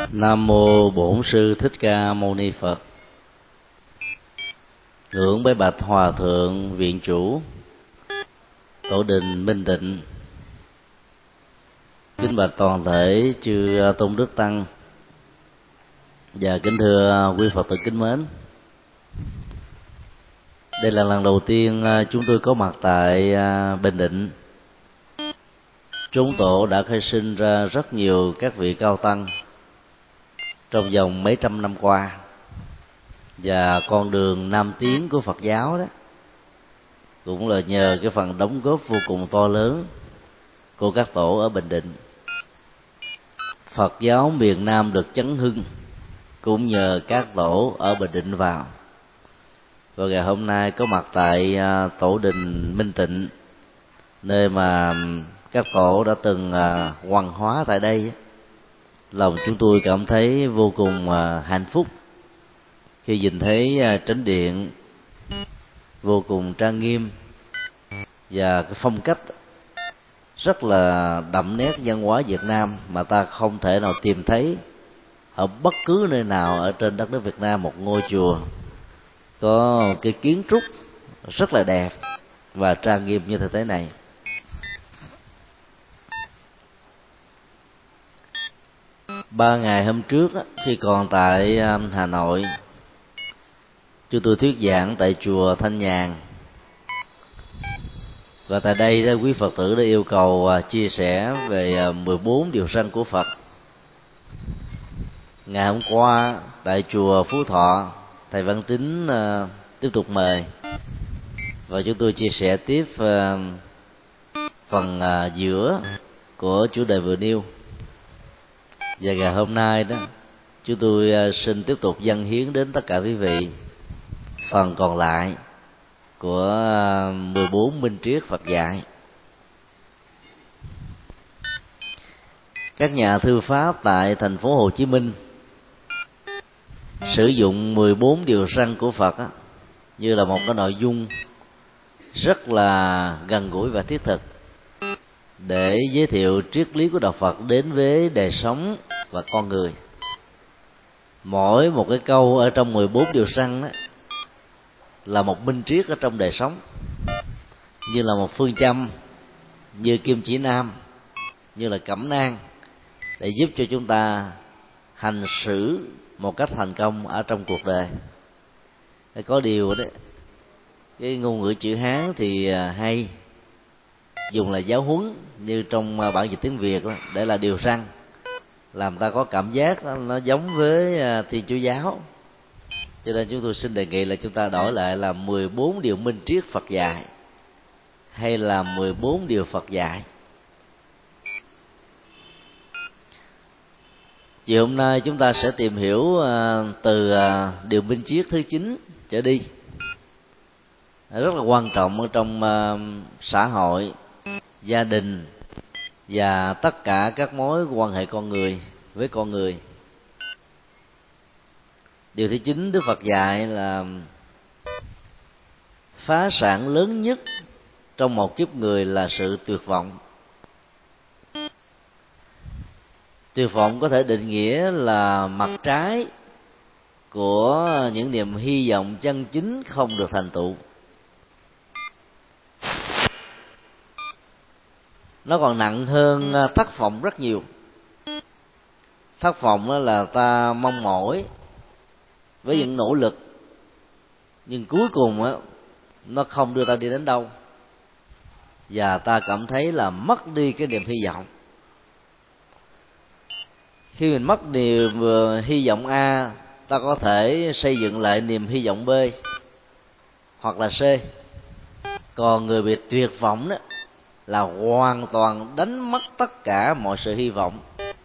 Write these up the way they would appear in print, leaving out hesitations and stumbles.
Nam mô Bổn Sư Thích Ca Mâu Ni Phật. Ngưỡng bái bạch Hòa thượng Viện Chủ Tổ đình Minh Tịnh. Kính bạch toàn thể chư tôn đức tăng và kính thưa quý Phật tử kính mến. Đây là lần đầu tiên chúng tôi có mặt tại Bình Định. Chốn tổ đã khai sinh ra rất nhiều các vị cao tăng trong vòng mấy trăm năm qua, và con đường nam tiến của Phật giáo đó cũng là nhờ cái phần đóng góp vô cùng to lớn của các tổ ở Bình Định. Phật giáo miền Nam được chấn hưng cũng nhờ các tổ ở Bình Định vào. Và ngày hôm nay có mặt tại tổ đình Minh Tịnh, nơi mà các tổ đã từng hoằng hóa tại đây, lòng chúng tôi cảm thấy vô cùng hạnh phúc khi nhìn thấy tránh điện vô cùng trang nghiêm và cái phong cách rất là đậm nét văn hóa Việt Nam mà ta không thể nào tìm thấy ở bất cứ nơi nào ở trên đất nước Việt Nam. Một ngôi chùa có cái kiến trúc rất là đẹp và trang nghiêm như thế này. Ba ngày hôm trước khi còn tại Hà Nội, chúng tôi thuyết giảng tại chùa Thanh Nhàn, và tại đây quý Phật tử đã yêu cầu chia sẻ về 14 điều răn của Phật. Ngày hôm qua tại chùa Phú Thọ, thầy Văn Tín tiếp tục mời, và chúng tôi chia sẻ tiếp phần giữa của chủ đề vừa nêu. Và ngày hôm nay đó, chúng tôi xin tiếp tục dâng hiến đến tất cả quý vị phần còn lại của 14 minh triết Phật dạy. Các nhà thư pháp tại thành phố Hồ Chí Minh sử dụng 14 điều răn của Phật như là một cái nội dung rất là gần gũi và thiết thực để giới thiệu triết lý của đạo Phật đến với đời sống và con người. Mỗi một cái câu ở trong 14 điều răn đó là một minh triết ở trong đời sống, như là một phương châm, như kim chỉ nam, như là cẩm nang, để giúp cho chúng ta hành xử một cách thành công ở trong cuộc đời. Có điều đấy, cái ngôn ngữ chữ Hán thì hay dùng là giáo huấn, như trong bản dịch tiếng Việt đó, để là điều răn, làm ta có cảm giác nó giống với Thiên Chúa giáo. Cho nên chúng tôi xin đề nghị là chúng ta đổi lại là 14 điều minh triết Phật dạy, hay là 14 điều Phật dạy. Chiều hôm nay chúng ta sẽ tìm hiểu từ điều minh triết thứ 9 trở đi, rất là quan trọng ở trong xã hội, gia đình và tất cả các mối quan hệ con người với con người. Điều thứ 9 Đức Phật dạy là phá sản lớn nhất trong một kiếp người là sự tuyệt vọng. Tuyệt vọng có thể định nghĩa là mặt trái của những niềm hy vọng chân chính không được thành tựu. Nó còn nặng hơn thất vọng rất nhiều. Thất vọng là ta mong mỏi với những nỗ lực, nhưng cuối cùng nó không đưa ta đi đến đâu, và ta cảm thấy là mất đi cái niềm hy vọng. Khi mình mất niềm hy vọng A, ta có thể xây dựng lại niềm hy vọng B hoặc là C. Còn người bị tuyệt vọng đó là hoàn toàn đánh mất tất cả mọi sự hy vọng.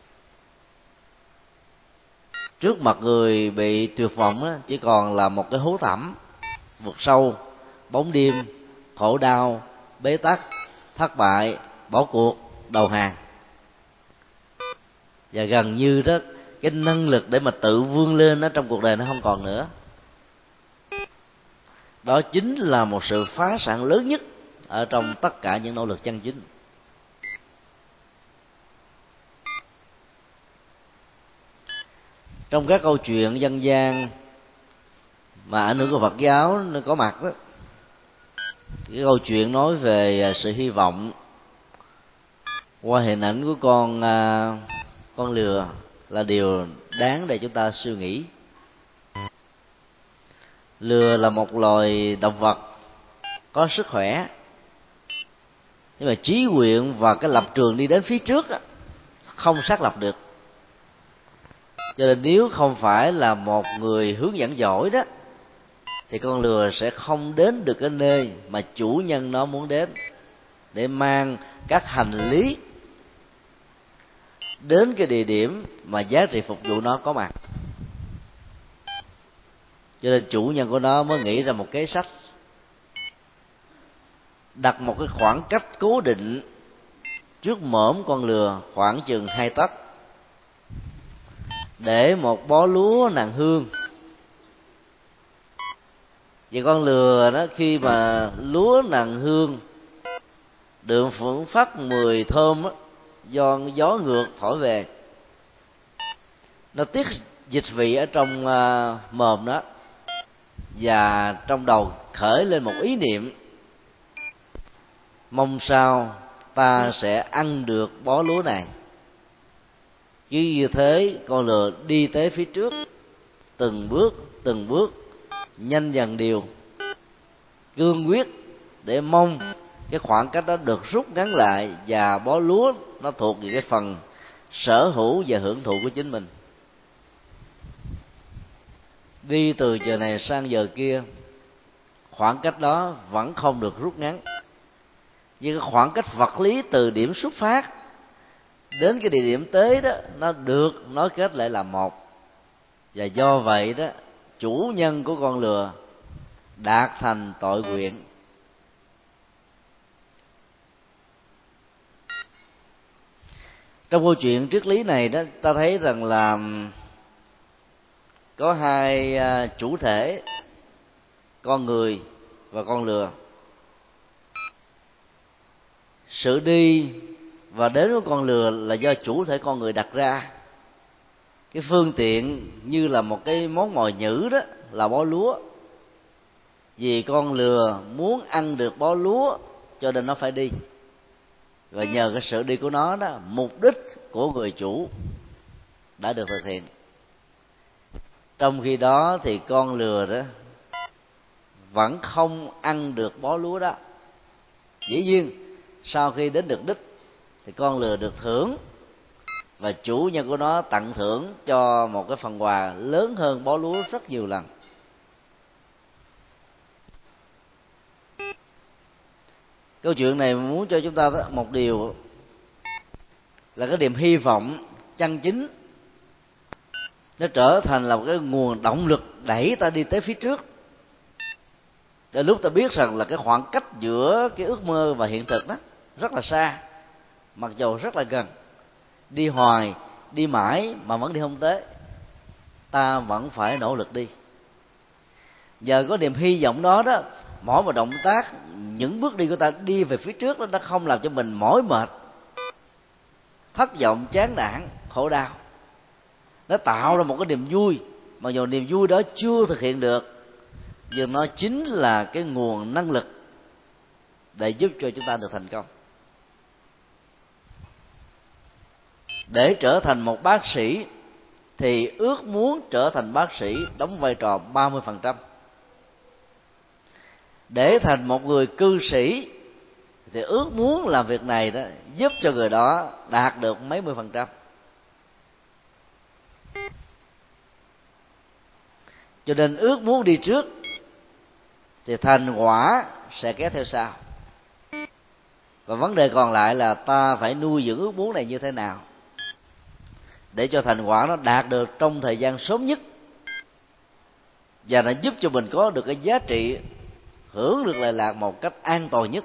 Trước mặt người bị tuyệt vọng đó, chỉ còn là một cái hố thẳm, vực sâu, bóng đêm, khổ đau, bế tắc, thất bại, bỏ cuộc, đầu hàng. Và gần như đó, cái năng lực để mà tự vươn lên đó trong cuộc đời nó không còn nữa. Đó chính là một sự phá sản lớn nhất ở trong tất cả những nỗ lực chân chính. Trong các câu chuyện dân gian mà ảnh hưởng của Phật giáo nó có mặt đó, cái câu chuyện nói về sự hy vọng qua hình ảnh của con lừa là điều đáng để chúng ta suy nghĩ. Lừa là một loài động vật có sức khỏe, nhưng mà trí nguyện và cái lập trường đi đến phía trước đó, không xác lập được. Cho nên nếu không phải là một người hướng dẫn giỏi đó, thì con lừa sẽ không đến được cái nơi mà chủ nhân nó muốn đến, để mang các hành lý đến cái địa điểm mà giá trị phục vụ nó có mặt. Cho nên chủ nhân của nó mới nghĩ ra một kế sách, đặt một cái khoảng cách cố định trước mõm con lừa khoảng chừng 2 tấc, để một bó lúa nàng hương. Vậy con lừa đó, khi mà lúa nàng hương được phưởng phất mùi thơm đó, do gió ngược thổi về, nó tiết dịch vị ở trong mồm đó, và trong đầu khởi lên một ý niệm: mong sao ta sẽ ăn được bó lúa này. Chứ như thế con lừa đi tới phía trước, từng bước nhanh dần điều, cương quyết, để mong cái khoảng cách đó được rút ngắn lại, và bó lúa nó thuộc về cái phần sở hữu và hưởng thụ của chính mình. Đi từ giờ này sang giờ kia, khoảng cách đó vẫn không được rút ngắn, nhưng cái khoảng cách vật lý từ điểm xuất phát đến cái địa điểm tới đó, nó được nối kết lại là một. Và do vậy đó, chủ nhân của con lừa đạt thành tội nguyện. Trong câu chuyện triết lý này đó, ta thấy rằng là có hai chủ thể, con người và con lừa. Sự đi và đến của con lừa là do chủ thể con người đặt ra. Cái phương tiện như là một cái món mồi nhữ đó là bó lúa. Vì con lừa muốn ăn được bó lúa cho nên nó phải đi, và nhờ cái sự đi của nó đó, mục đích của người chủ đã được thực hiện. Trong khi đó thì con lừa đó vẫn không ăn được bó lúa đó. Dĩ nhiên sau khi đến được đích thì con lừa được thưởng, và chủ nhân của nó tặng thưởng cho một cái phần quà lớn hơn bó lúa rất nhiều lần. Câu chuyện này muốn cho chúng ta một điều là cái niềm hy vọng chân chính nó trở thành là một cái nguồn động lực đẩy ta đi tới phía trước. Để lúc ta biết rằng là cái khoảng cách giữa cái ước mơ và hiện thực đó rất là xa, mặc dù rất là gần, đi hoài, đi mãi mà vẫn đi không tới, ta vẫn phải nỗ lực đi. Nhờ có niềm hy vọng đó đó, mỗi một động tác, những bước đi của ta đi về phía trước đó, nó không làm cho mình mỏi mệt, thất vọng, chán nản, khổ đau. Nó tạo ra một cái niềm vui, mà dù niềm vui đó chưa thực hiện được, nhưng nó chính là cái nguồn năng lực để giúp cho chúng ta được thành công. Để trở thành một bác sĩ thì ước muốn trở thành bác sĩ đóng vai trò 30%. Để thành một người cư sĩ thì ước muốn làm việc này đó giúp cho người đó đạt được mấy mươi %. Cho nên ước muốn đi trước thì thành quả sẽ kéo theo sau. Và vấn đề còn lại là ta phải nuôi dưỡng ước muốn này như thế nào để cho thành quả nó đạt được trong thời gian sớm nhất, và nó giúp cho mình có được cái giá trị hưởng được lệ lạc một cách an toàn nhất.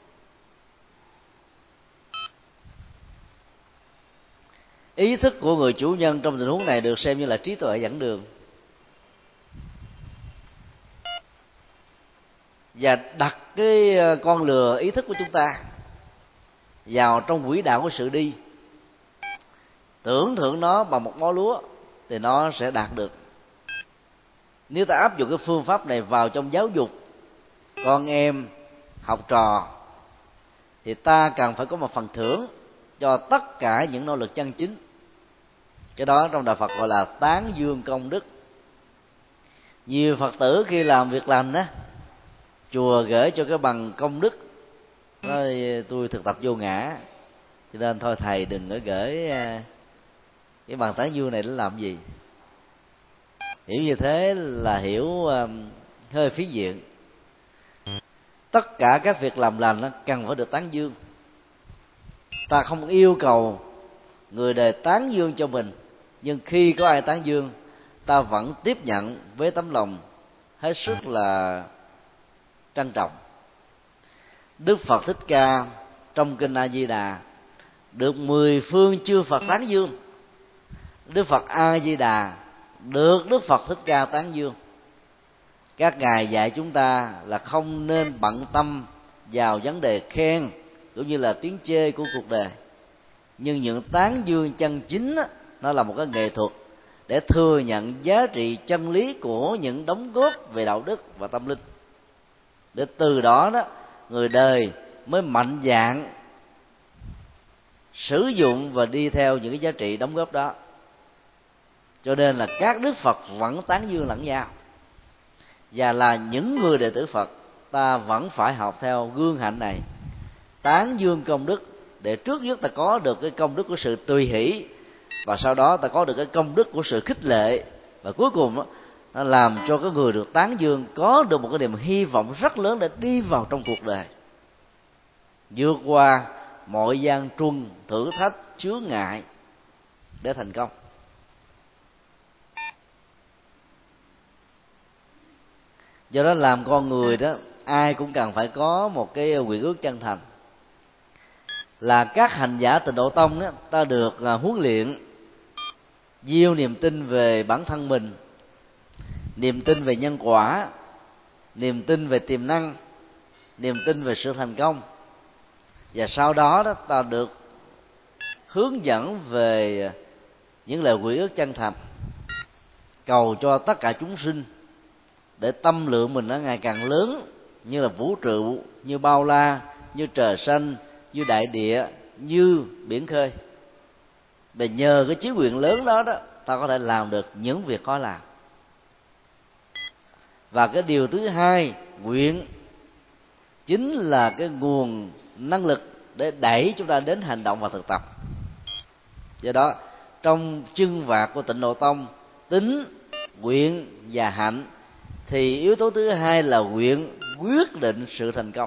Ý thức của người chủ nhân trong tình huống này được xem như là trí tuệ dẫn đường, và đặt cái con lừa ý thức của chúng ta vào trong quỹ đạo của sự đi, tưởng thưởng nó bằng một bó lúa, thì nó sẽ đạt được. Nếu ta áp dụng cái phương pháp này vào trong giáo dục con em, học trò, thì ta cần phải có một phần thưởng cho tất cả những nỗ lực chân chính. Cái đó trong đạo Phật gọi là tán dương công đức. Nhiều Phật tử khi làm việc lành á, chùa gửi cho cái bằng công đức, nói tôi thực tập vô ngã, cho nên thôi thầy đừng có gửi cái bằng tán dương này để làm gì. Hiểu như thế là hiểu hơi phí diện. Tất cả các việc làm lành nó cần phải được tán dương. Ta không yêu cầu người đời tán dương cho mình, nhưng khi có ai tán dương, ta vẫn tiếp nhận với tấm lòng hết sức là trân trọng. Đức Phật Thích Ca trong kinh A Di Đà được 10 phương chư Phật tán dương. Đức Phật A Di Đà được Đức Phật Thích Ca tán dương. Các ngài dạy chúng ta là không nên bận tâm vào vấn đề khen cũng như là tiếng chê của cuộc đời, nhưng những tán dương chân chính đó, nó là một cái nghệ thuật để thừa nhận giá trị chân lý của những đóng góp về đạo đức và tâm linh, để từ đó người đời mới mạnh dạn sử dụng và đi theo những cái giá trị đóng góp đó. Cho nên là các đức Phật vẫn tán dương lẫn nhau, và là những người đệ tử Phật, ta vẫn phải học theo gương hạnh này, tán dương công đức, để trước nhất ta có được cái công đức của sự tùy hỷ, và sau đó ta có được cái công đức của sự khích lệ, và cuối cùng nó làm cho cái người được tán dương có được một cái niềm hy vọng rất lớn để đi vào trong cuộc đời, vượt qua mọi gian truân, thử thách, chướng ngại để thành công. Do đó làm con người đó, ai cũng cần phải có một cái nguyện ước chân thành. Là các hành giả Tịnh Độ Tông đó, ta được huấn luyện gieo niềm tin về bản thân mình, niềm tin về nhân quả, niềm tin về tiềm năng, niềm tin về sự thành công. Và sau đó ta được hướng dẫn về những lời nguyện ước chân thành, cầu cho tất cả chúng sinh để tâm lượng mình nó ngày càng lớn, như là vũ trụ, như bao la, như trời xanh, như đại địa, như biển khơi. Để nhờ cái chí nguyện lớn đó ta có thể làm được những việc khó làm. Và cái điều thứ hai, nguyện chính là cái nguồn năng lực để đẩy chúng ta đến hành động và thực tập. Do đó trong chân vạc của Tịnh Độ Tông, tính, nguyện và hạnh, thì yếu tố thứ hai là nguyện quyết định sự thành công.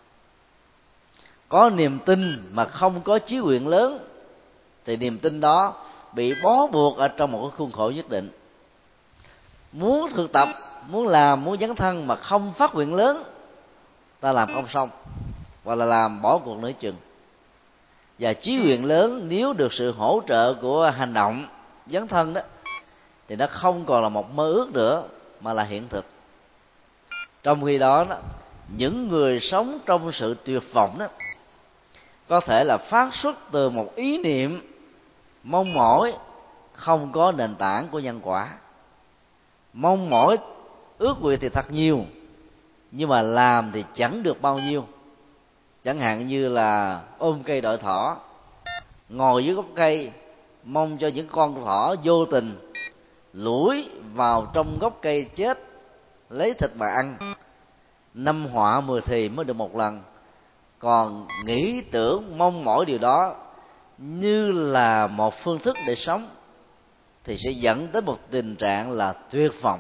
Có niềm tin mà không có chí nguyện lớn thì niềm tin đó bị bó buộc ở trong một cái khuôn khổ nhất định. Muốn thực tập, muốn làm, muốn dấn thân mà không phát nguyện lớn, ta làm không xong, hoặc là làm bỏ cuộc nửa chừng. Và chí nguyện lớn nếu được sự hỗ trợ của hành động dấn thân đó, thì nó không còn là một mơ ước nữa mà là hiện thực. Trong khi đó, những người sống trong sự tuyệt vọng đó có thể là phát xuất từ một ý niệm mong mỏi không có nền tảng của nhân quả. Mong mỏi ước nguyện thì thật nhiều, nhưng mà làm thì chẳng được bao nhiêu. Chẳng hạn như là ôm cây đợi thỏ, ngồi dưới gốc cây mong cho những con thỏ vô tình lủi vào trong gốc cây chết, lấy thịt mà ăn. 5 họa 10 thì mới được một lần. Còn nghĩ tưởng mong mỏi điều đó như là một phương thức để sống thì sẽ dẫn tới một tình trạng là tuyệt vọng,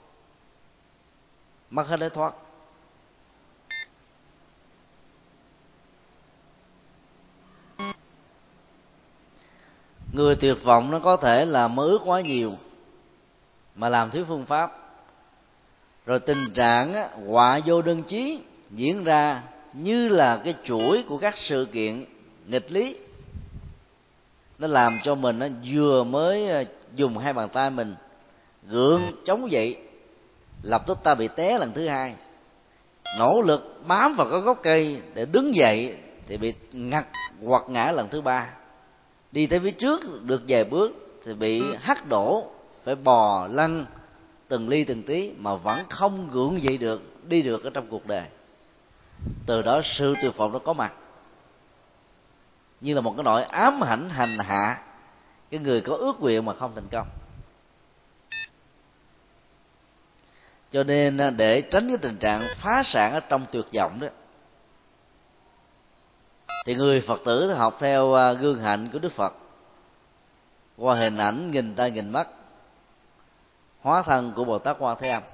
mất hết lối thoát. Người tuyệt vọng nó có thể là mơ ước quá nhiều mà làm thiếu phương pháp, rồi tình trạng họa vô đơn chí diễn ra như là cái chuỗi của các sự kiện nghịch lý. Nó làm cho mình nó vừa mới dùng hai bàn tay mình gượng chống dậy, lập tức ta bị té lần thứ hai. Nỗ lực bám vào cái gốc cây để đứng dậy thì bị ngặt hoặc ngã lần thứ ba. Đi tới phía trước được vài bước thì bị hất đổ phải bò lăn từng ly từng tí mà vẫn không gượng dậy được, đi được ở trong cuộc đời. Từ đó sự tuyệt vọng nó có mặt, như là một cái nỗi ám ảnh hành hạ cái người có ước nguyện mà không thành công. Cho nên để tránh cái tình trạng phá sản ở trong tuyệt vọng đó, thì người Phật tử học theo gương hạnh của Đức Phật qua hình ảnh nghìn tay nghìn mắt hóa thân của Bồ Tát Quan Thế Âm.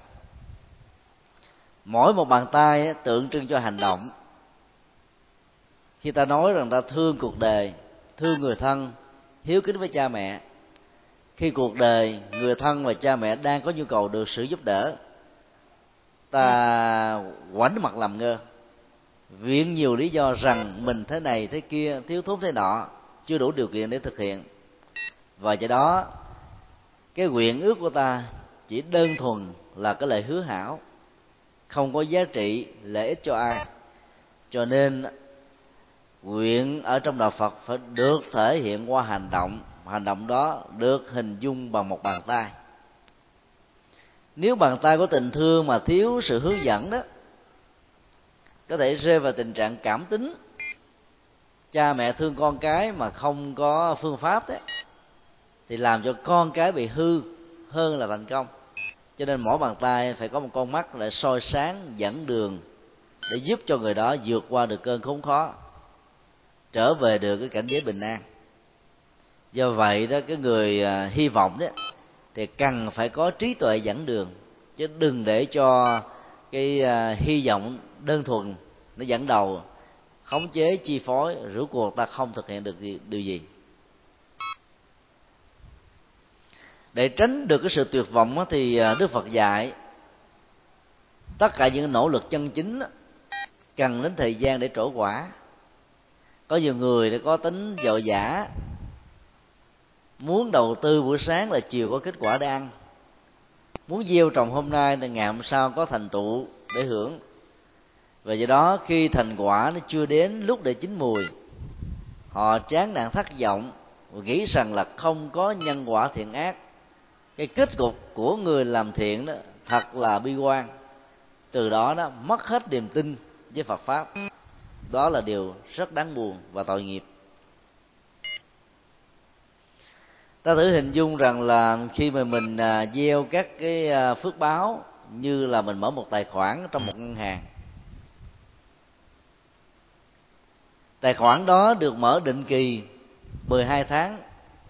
Mỗi một bàn tay tượng trưng cho hành động. Khi ta nói rằng ta thương cuộc đời, thương người thân, hiếu kính với cha mẹ, khi cuộc đời, người thân và cha mẹ đang có nhu cầu được sự giúp đỡ, ta ngoảnh mặt làm ngơ, viện nhiều lý do rằng mình thế này thế kia, thiếu thốn thế nọ, chưa đủ điều kiện để thực hiện. Và do đó cái nguyện ước của ta chỉ đơn thuần là cái lời hứa hảo, không có giá trị lợi ích cho ai. Cho nên nguyện ở trong đạo Phật phải được thể hiện qua hành động. Hành động đó được hình dung bằng một bàn tay. Nếu bàn tay của tình thương mà thiếu sự hướng dẫn đó, có thể rơi vào tình trạng cảm tính, cha mẹ thương con cái mà không có phương pháp đó, thì làm cho con cái bị hư hơn là thành công. Cho nên mỗi bàn tay phải có một con mắt để soi sáng, dẫn đường, để giúp cho người đó vượt qua được cơn khốn khó, trở về được cái cảnh giới bình an. Do vậy đó, cái người hy vọng đó thì cần phải có trí tuệ dẫn đường, chứ đừng để cho cái hy vọng đơn thuần nó dẫn đầu, khống chế, chi phối, rốt cuộc ta không thực hiện được điều gì. Để tránh được cái sự tuyệt vọng thì Đức Phật dạy tất cả những nỗ lực chân chính cần đến thời gian để trổ quả. Có nhiều người đã có tính vội vã, muốn đầu tư buổi sáng là chiều có kết quả để ăn, muốn gieo trồng hôm nay là ngày hôm sau có thành tựu để hưởng. Và do đó khi thành quả nó chưa đến lúc để chín mùi, họ chán nản thất vọng và nghĩ rằng là không có nhân quả thiện ác. Cái kết cục của người làm thiện đó thật là bi quan. Từ đó đó mất hết niềm tin với Phật pháp. Đó là điều rất đáng buồn và tội nghiệp. Ta thử hình dung rằng là khi mà mình gieo các cái phước báo như là mình mở một tài khoản trong một ngân hàng. Tài khoản đó được mở định kỳ 12 tháng.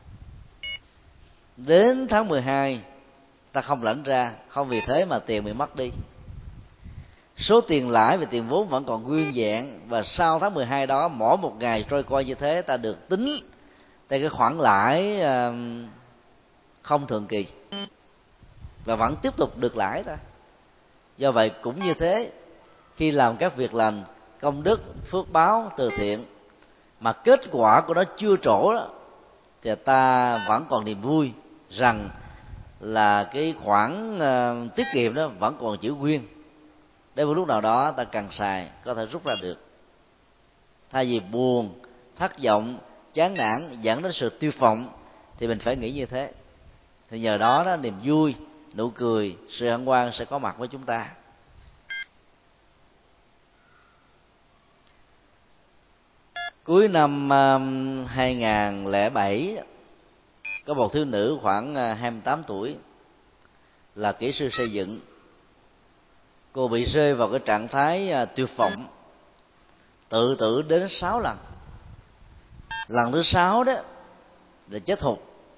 Đến tháng 12 ta không lãnh ra, không vì thế mà tiền bị mất đi. Số tiền lãi và tiền vốn vẫn còn nguyên vẹn, và sau tháng 12 đó, mỗi một ngày trôi qua như thế ta được tính tại cái khoản lãi không thường kỳ, và vẫn tiếp tục được lãi ta. Do vậy cũng như thế, khi làm các việc lành, công đức, phước báo, từ thiện mà kết quả của nó chưa trổ đó, thì ta vẫn còn niềm vui rằng là cái khoản tiết kiệm đó vẫn còn giữ nguyên, để một lúc nào đó ta cần xài có thể rút ra được. Thay vì buồn, thất vọng, chán nản dẫn đến sự tiêu vọng, thì mình phải nghĩ như thế. Thì nhờ đó đó, niềm vui, nụ cười, sự hân hoan sẽ có mặt với chúng ta. Cuối năm 2007, có một thiếu nữ khoảng 28 tuổi là kỹ sư xây dựng. Cô bị rơi vào cái trạng thái tuyệt vọng, tự tử đến 6 lần. Lần thứ 6 đó là chết thục.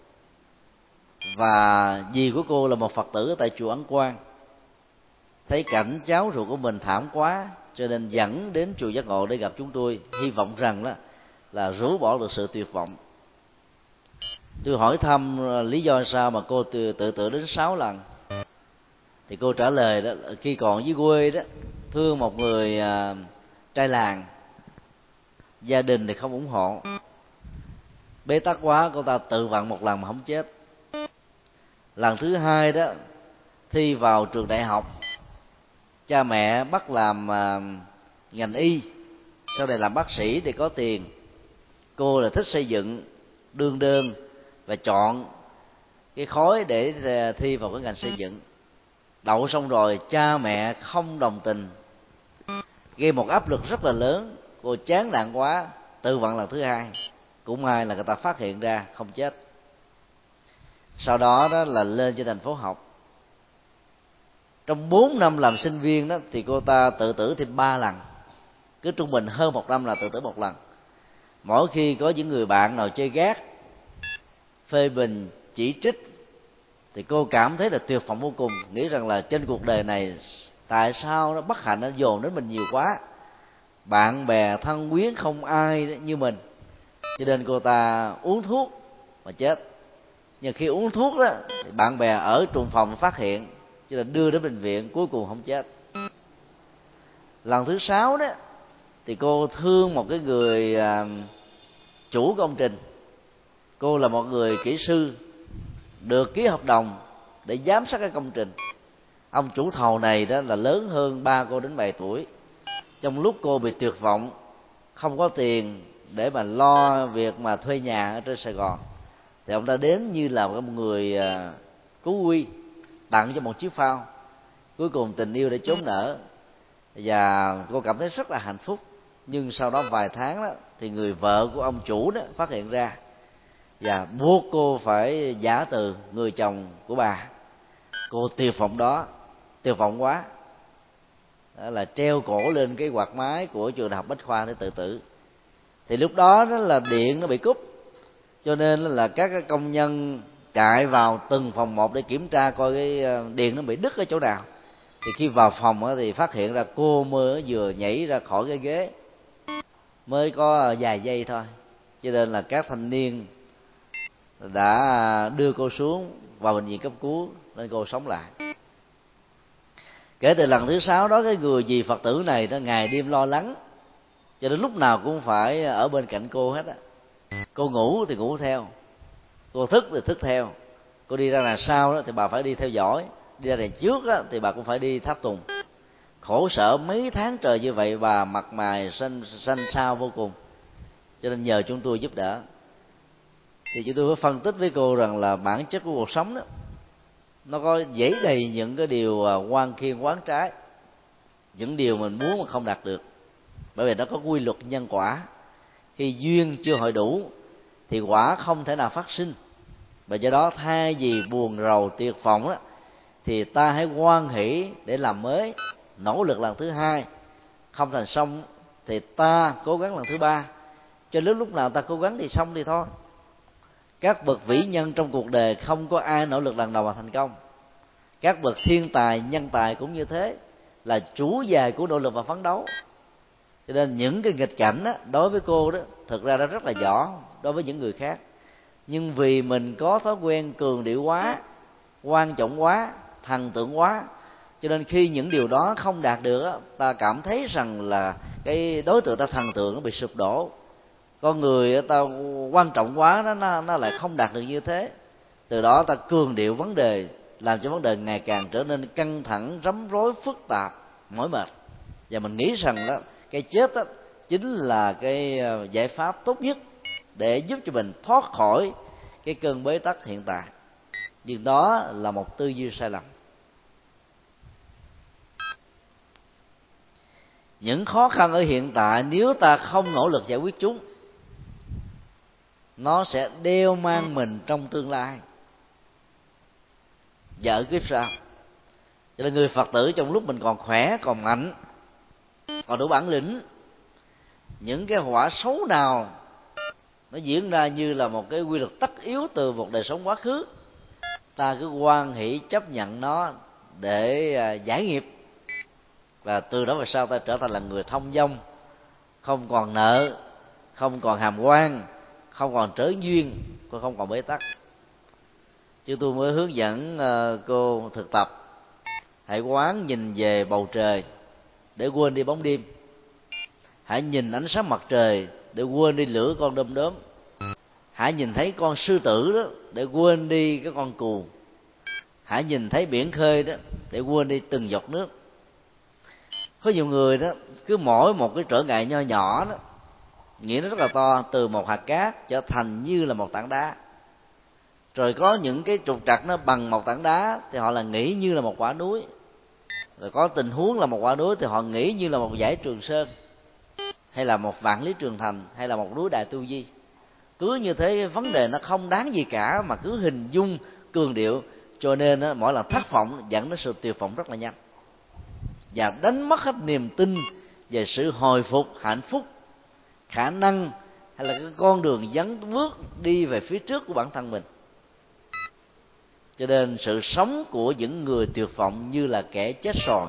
Và dì của cô là một Phật tử ở tại chùa Ấn Quang, thấy cảnh cháu ruột của mình thảm quá, cho nên dẫn đến chùa Giác Ngộ để gặp chúng tôi, hy vọng rằng đó là rũ bỏ được sự tuyệt vọng. Tôi hỏi thăm lý do sao mà cô tự tử đến 6 lần. Thì cô trả lời đó, khi còn dưới quê đó, thương một người trai làng, gia đình thì không ủng hộ, bế tắc quá, cô ta tự vận một lần mà không chết. Lần thứ hai đó, thi vào trường đại học, cha mẹ bắt làm ngành y, sau này làm bác sĩ để có tiền. Cô là thích xây dựng, đương đơn và chọn cái khối để thi vào cái ngành xây dựng. Đậu xong rồi cha mẹ không đồng tình, gây một áp lực rất là lớn. Cô chán nản quá, tự vận lần thứ hai. Cũng may là người ta phát hiện ra, không chết. Sau đó đó là lên cho thành phố học. Trong 4 năm làm sinh viên đó thì cô ta tự tử thêm 3 lần. Cứ trung bình hơn 1 năm là tự tử 1 lần. Mỗi khi có những người bạn nào chơi gác, phê bình, chỉ trích, thì cô cảm thấy là tuyệt vọng vô cùng. Nghĩ rằng là trên cuộc đời này tại sao nó bất hạnh nó dồn đến mình nhiều quá, bạn bè thân quyến không ai như mình. Cho nên cô ta uống thuốc mà chết. Nhưng khi uống thuốc đó thì bạn bè ở trùng phòng phát hiện, cho nên đưa đến bệnh viện, cuối cùng không chết. Lần thứ 6 đó thì cô thương một cái người chủ công trình. Cô là một người kỹ sư được ký hợp đồng để giám sát cái công trình. Ông chủ thầu này đó là lớn hơn ba cô đến 7 tuổi. Trong lúc cô bị tuyệt vọng, không có tiền để mà lo việc mà thuê nhà ở trên Sài Gòn, thì ông ta đến như là một người cứu nguy, tặng cho một chiếc phao. Cuối cùng tình yêu đã chốn nở và cô cảm thấy rất là hạnh phúc. Nhưng sau đó vài tháng đó thì người vợ của ông chủ đó phát hiện ra và buộc cô phải giả từ người chồng của bà. Cô tuyệt vọng quá, đó là treo cổ lên cái quạt máy của trường đại học Bách Khoa để tự tử. Thì lúc đó đó là điện nó bị cúp, cho nên là các cái công nhân chạy vào từng phòng một để kiểm tra coi cái điện nó bị đứt ở chỗ nào. Thì khi vào phòng thì phát hiện ra cô mới vừa nhảy ra khỏi cái ghế, mới có vài giây thôi. Cho nên là các thanh niên đã đưa cô xuống vào bệnh viện cấp cứu nên cô sống lại. Kể từ lần thứ 6 đó, cái người dì Phật tử này nó ngày đêm lo lắng, cho đến lúc nào cũng phải ở bên cạnh cô hết á. Cô ngủ thì ngủ theo, cô thức thì thức theo, cô đi ra đằng sau đó thì bà phải đi theo dõi, đi ra đằng trước đó thì bà cũng phải đi tháp tùng. Khổ sở mấy tháng trời như vậy, bà mặt mày xanh xao vô cùng. Cho nên nhờ chúng tôi giúp đỡ, thì chúng tôi phải phân tích với cô rằng là bản chất của cuộc sống đó nó có dễ đầy những cái điều oan khiên quán trái, những điều mình muốn mà không đạt được. Bởi vì nó có quy luật nhân quả. Khi duyên chưa hội đủ thì quả không thể nào phát sinh. Và do đó thay vì buồn rầu tuyệt vọng á, thì ta hãy hoan hỷ để làm mới, nỗ lực lần thứ hai. Không thành xong thì ta cố gắng lần thứ ba. Cho đến lúc nào ta cố gắng thì xong thì thôi. Các bậc vĩ nhân trong cuộc đời không có ai nỗ lực lần đầu mà thành công. Các bậc thiên tài, nhân tài cũng như thế, là chủ dài của nỗ lực và phấn đấu. Cho nên những cái nghịch cảnh đó, đối với cô đó thực ra nó rất là nhỏ đối với những người khác. Nhưng vì mình có thói quen cường điệu quá, quan trọng quá, thần tượng quá, cho nên khi những điều đó không đạt được, ta cảm thấy rằng là cái đối tượng ta thần tượng nó bị sụp đổ. Con người ta quan trọng quá, nó lại không đạt được như thế. Từ đó ta cường điệu vấn đề, làm cho vấn đề ngày càng trở nên căng thẳng, rắm rối, phức tạp, mỏi mệt. Và mình nghĩ rằng đó, cái chết đó chính là cái giải pháp tốt nhất để giúp cho mình thoát khỏi cái cơn bế tắc hiện tại. Nhưng đó là một tư duy sai lầm. Những khó khăn ở hiện tại nếu ta không nỗ lực giải quyết chúng, nó sẽ đeo mang mình trong tương lai và ở kiếp sau. Cho nên người Phật tử trong lúc mình còn khỏe, còn mạnh, còn đủ bản lĩnh, những cái quả xấu nào nó diễn ra như là một cái quy luật tất yếu từ một đời sống quá khứ, ta cứ hoan hỷ chấp nhận nó để giải nghiệp. Và từ đó về sau ta trở thành là người thông dong, không còn nợ, không còn hàm oan, không còn trở duyên, không còn bế tắc. Chứ tôi mới hướng dẫn cô thực tập hãy quán nhìn về bầu trời để quên đi bóng đêm, hãy nhìn ánh sáng mặt trời để quên đi lửa con đom đóm, hãy nhìn thấy con sư tử đó để quên đi cái con cừu, hãy nhìn thấy biển khơi đó để quên đi từng giọt nước. Có nhiều người đó cứ mỗi một cái trở ngại nho nhỏ đó nghĩ nó rất là to, từ một hạt cát trở thành như là một tảng đá. Rồi có những cái trục trặc nó bằng một tảng đá thì họ là nghĩ như là một quả núi. Rồi có tình huống là một quả núi thì họ nghĩ như là một dãy Trường Sơn, hay là một Vạn Lý Trường Thành, hay là một núi Đại Tu Di. Cứ như thế cái vấn đề nó không đáng gì cả, mà cứ hình dung cường điệu, cho nên á, mỗi lần thất vọng dẫn đến sự tuyệt vọng rất là nhanh, và đánh mất hết niềm tin về sự hồi phục, hạnh phúc, khả năng, hay là cái con đường dấn bước đi về phía trước của bản thân mình. Cho nên sự sống của những người tuyệt vọng như là kẻ chết rồi,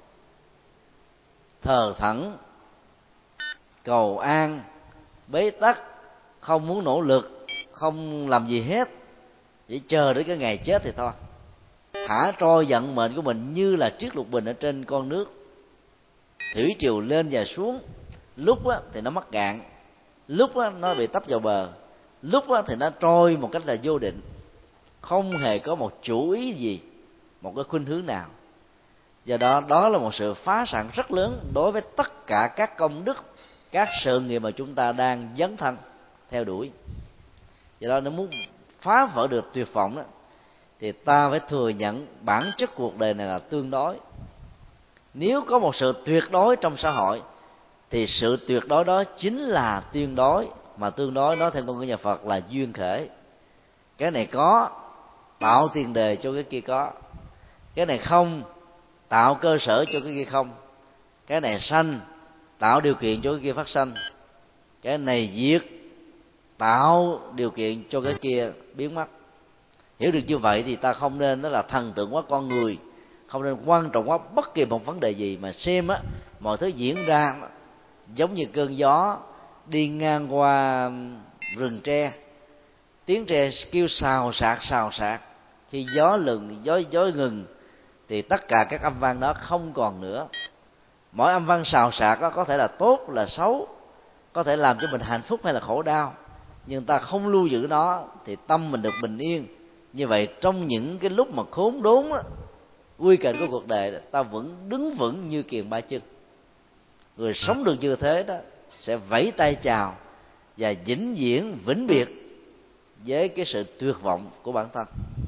thờ thẫn, cầu an, bế tắc, không muốn nỗ lực, không làm gì hết, chỉ chờ đến cái ngày chết thì thôi. Thả trôi vận mệnh của mình như là chiếc lục bình ở trên con nước, thủy triều lên và xuống, lúc thì nó mắc cạn, lúc nó bị tấp vào bờ, lúc thì nó trôi một cách là vô định, không hề có một chủ ý gì, một cái khuynh hướng nào. Do đó, đó là một sự phá sản rất lớn đối với tất cả các công đức, các sự nghiệp mà chúng ta đang dấn thân theo đuổi. Do đó, nếu muốn phá vỡ được tuyệt vọng đó, thì ta phải thừa nhận bản chất cuộc đời này là tương đối. Nếu có một sự tuyệt đối trong xã hội thì sự tuyệt đối đó chính là tương đối, mà tương đối đó theo ngôn ngữ nhà Phật là duyên khởi. Cái này có tạo tiền đề cho cái kia có, cái này không tạo cơ sở cho cái kia không, cái này sanh tạo điều kiện cho cái kia phát sanh, cái này diệt tạo điều kiện cho cái kia biến mất. Hiểu được như vậy thì ta không nên đó là thần tượng quá con người, không nên quan trọng quá bất kỳ một vấn đề gì, mà xem mọi thứ diễn ra giống như cơn gió đi ngang qua rừng tre. Tiếng tre kêu xào xạc, khi gió ngừng thì tất cả các âm vang đó không còn nữa. Mỗi âm vang xào xạc đó có thể là tốt là xấu, có thể làm cho mình hạnh phúc hay là khổ đau, nhưng ta không lưu giữ nó thì tâm mình được bình yên. Như vậy trong những cái lúc mà khốn đốn đó, nguy kịch của cuộc đời, ta vẫn đứng vững như kiền ba chân. Người sống được như thế đó sẽ vẫy tay chào và vĩnh viễn vĩnh biệt với cái sự tuyệt vọng của bản thân.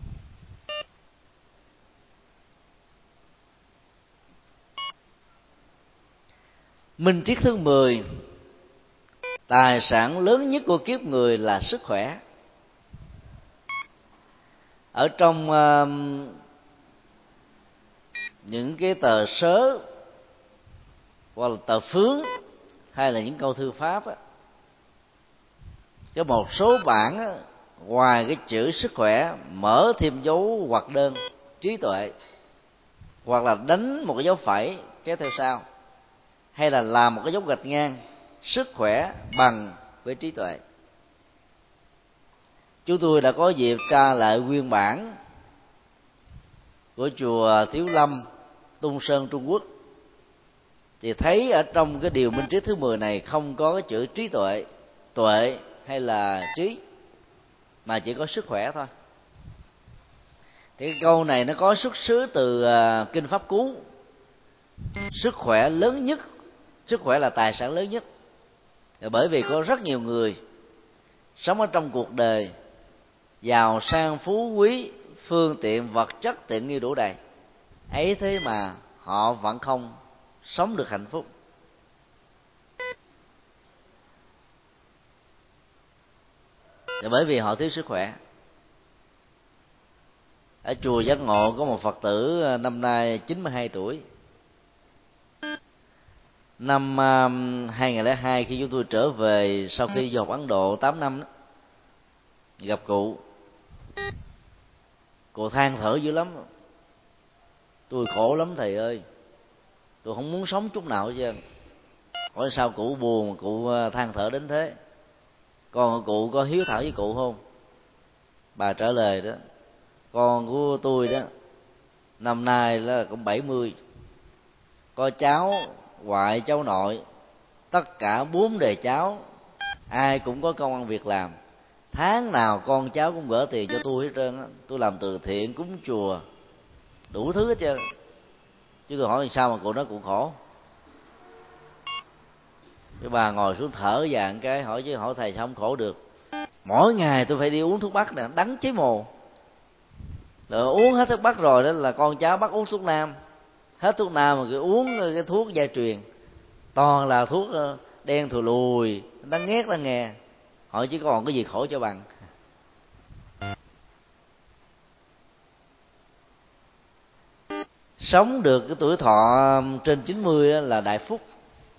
Minh triết thứ 10: tài sản lớn nhất của kiếp người là sức khỏe. Ở trong những cái tờ sớ hoặc là tờ phướng hay là những câu thư pháp có một số bản ngoài cái chữ sức khỏe mở thêm dấu hoặc đơn trí tuệ, hoặc là đánh một cái dấu phẩy kéo theo sau, hay là làm một cái dấu gạch ngang sức khỏe bằng với trí tuệ. Chúng tôi đã có dịp tra lại nguyên bản của chùa Thiếu Lâm, Tung Sơn, Trung Quốc, thì thấy ở trong cái điều minh triết thứ 10 này không có cái chữ trí tuệ, tuệ hay là trí, mà chỉ có sức khỏe thôi. Thì cái câu này nó có xuất xứ từ kinh Pháp Cú: sức khỏe lớn nhất, sức khỏe là tài sản lớn nhất. Bởi vì có rất nhiều người sống ở trong cuộc đời giàu sang phú quý, phương tiện vật chất tiện nghi đủ đầy, ấy thế mà họ vẫn không sống được hạnh phúc. Là bởi vì họ thiếu sức khỏe. Ở chùa Giác Ngộ có một Phật tử năm nay 92 tuổi. Năm 2002 khi chúng tôi trở về sau khi du học Ấn Độ 8 năm đó, gặp cụ than thở dữ lắm: tôi khổ lắm thầy ơi, tôi không muốn sống chút nào hết trơn. Hỏi sao cụ buồn mà cụ than thở đến thế? Con của cụ có hiếu thảo với cụ không? Bà trả lời đó: con của tôi đó năm nay là cũng 70, có cháu ngoại cháu nội, tất cả 4 đời cháu, ai cũng có công ăn việc làm, tháng nào con cháu cũng gửi tiền cho tôi hết trơn á. Tôi làm từ thiện, cúng chùa, đủ thứ hết trơn. Chứ tôi hỏi sao mà cụ nói cụ khổ. Cái bà ngồi xuống thở vàng cái hỏi: chứ hỏi thầy sao không khổ được? mỗi ngày tôi phải đi uống thuốc bắc nè, đắng cháy mồ. Rồi uống hết thuốc bắc rồi đó là con cháu bắt uống thuốc nam, hết thuốc nam mà cứ uống cái thuốc gia truyền, toàn là thuốc đen thùi lùi, đắng nghét đắng nghe. Hỏi chứ còn cái gì khổ cho bằng. Sống được cái tuổi thọ trên 90 đó là đại phúc,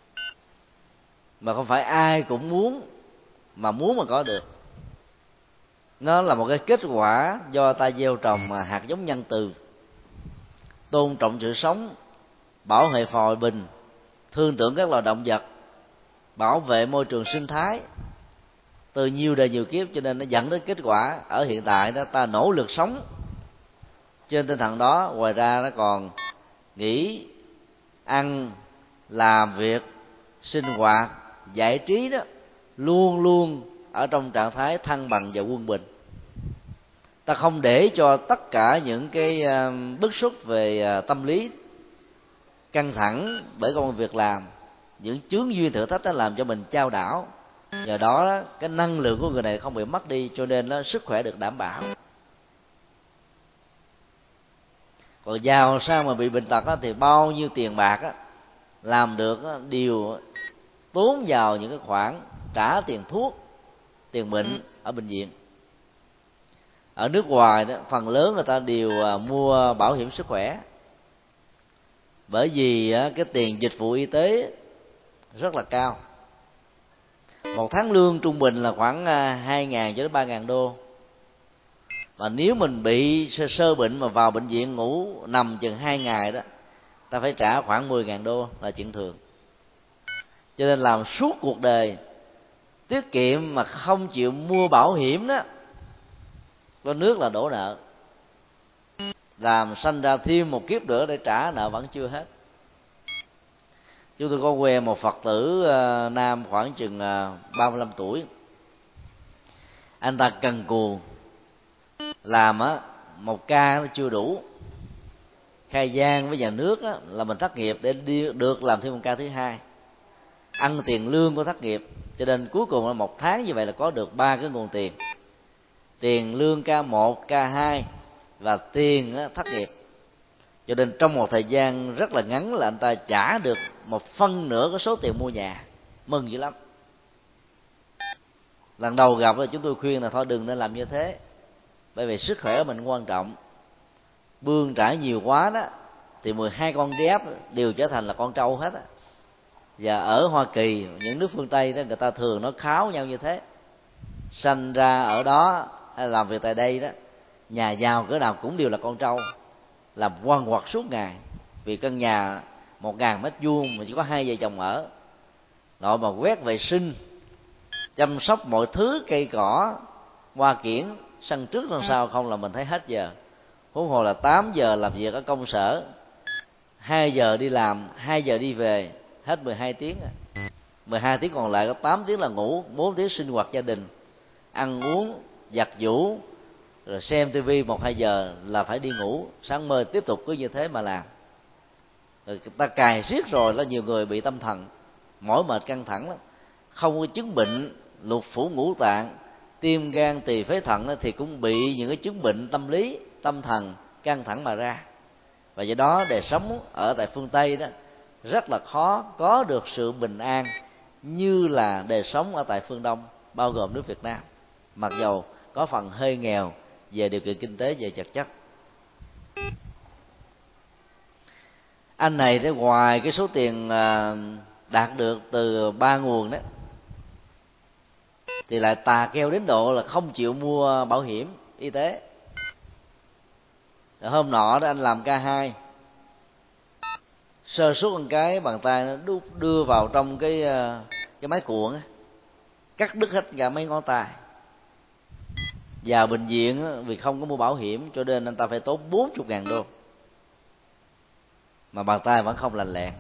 mà không phải ai cũng muốn mà có được. Nó là một cái kết quả do ta gieo trồng hạt giống nhân từ, tôn trọng sự sống, bảo vệ hòa bình, thương tưởng các loài động vật, bảo vệ môi trường sinh thái từ nhiều đời nhiều kiếp, cho nên nó dẫn đến kết quả ở hiện tại đó. Ta nỗ lực sống trên tinh thần đó, ngoài ra nó còn nghỉ, ăn, làm việc, sinh hoạt, giải trí đó luôn luôn ở trong trạng thái thăng bằng và quân bình. Ta không để cho tất cả những cái bức xúc về tâm lý, căng thẳng bởi công việc làm, những chướng duyên thử thách đó làm cho mình chao đảo. Nhờ đó cái năng lượng của người này không bị mất đi, cho nên nó sức khỏe được đảm bảo. Còn giàu sao mà bị bệnh tật á, thì bao nhiêu tiền bạc á, làm được á, đều tốn vào những cái khoản trả tiền thuốc, tiền bệnh ở bệnh viện. Ở nước ngoài đó, phần lớn người ta đều mua bảo hiểm sức khỏe, bởi vì cái tiền dịch vụ y tế rất là cao. Một tháng lương trung bình là khoảng 2.000 cho đến 3.000 đô. Và nếu mình bị sơ bệnh mà vào bệnh viện ngủ nằm chừng 2 ngày đó, ta phải trả khoảng 10.000 đô là chuyện thường. Cho nên làm suốt cuộc đời tiết kiệm mà không chịu mua bảo hiểm đó, có nước là đổ nợ, làm sanh ra thêm một kiếp nữa để trả nợ vẫn chưa hết. Chúng tôi có quen một Phật tử nam khoảng chừng 35 tuổi. Anh ta cần cù làm một ca nó chưa đủ, khai gian với nhà nước là mình thất nghiệp để được làm thêm một ca thứ hai, ăn tiền lương của thất nghiệp. Cho nên cuối cùng là một tháng như vậy là có được 3 cái nguồn tiền: tiền lương K1, K2 và tiền thất nghiệp. Cho nên trong một thời gian rất là ngắn là anh ta trả được 1/2 cái số tiền mua nhà. Mừng dữ lắm. Lần đầu gặp thì chúng tôi khuyên là thôi đừng nên làm như thế, bởi vì sức khỏe của mình quan trọng. Bươn trải nhiều quá đó thì 12 con giáp đều trở thành là con trâu hết á. Và ở Hoa Kỳ, những nước phương Tây đó, người ta thường nói kháo nhau như thế. Sanh ra ở đó hay làm việc tại đây đó, nhà giàu cỡ nào cũng đều là con trâu, làm quằn quật suốt ngày. Vì căn nhà 1.000 mét vuông mà chỉ có 2 vợ chồng ở, nội mà quét vệ sinh, chăm sóc mọi thứ cây cỏ, hoa kiển, sân trước sân sau không là mình thấy hết giờ. Huống hồ là 8 giờ làm việc ở công sở, 2 giờ đi làm, 2 giờ đi về, hết 12 tiếng. 12 tiếng còn lại có 8 tiếng là ngủ, 4 tiếng sinh hoạt gia đình, ăn uống, giặt giũ, rồi xem tivi 1-2 giờ là phải đi ngủ. Sáng mơ tiếp tục cứ như thế mà làm. Rồi ta cài riết rồi là nhiều người bị tâm thần, mỏi mệt căng thẳng lắm. Không có chứng bệnh lục phủ ngũ tạng, tim gan tỳ phế thận thì cũng bị những cái chứng bệnh tâm lý, tâm thần căng thẳng mà ra. Và do đó đời sống ở tại phương Tây đó rất là khó có được sự bình an như là đời sống ở tại phương Đông, bao gồm nước Việt Nam, mặc dầu có phần hơi nghèo về điều kiện kinh tế, về vật chất. Anh này thì ngoài cái số tiền đạt được từ 3 nguồn đó, thì lại tà keo đến độ là không chịu mua bảo hiểm y tế. Rồi hôm nọ đó anh làm K2, sơ suất một cái bàn tay nó đưa vào trong cái máy cuộn á, cắt đứt hết cả mấy ngón tay. Vào bệnh viện á, vì không có mua bảo hiểm cho nên anh ta phải tốn 40.000 đô, mà bàn tay vẫn không lành lẹn.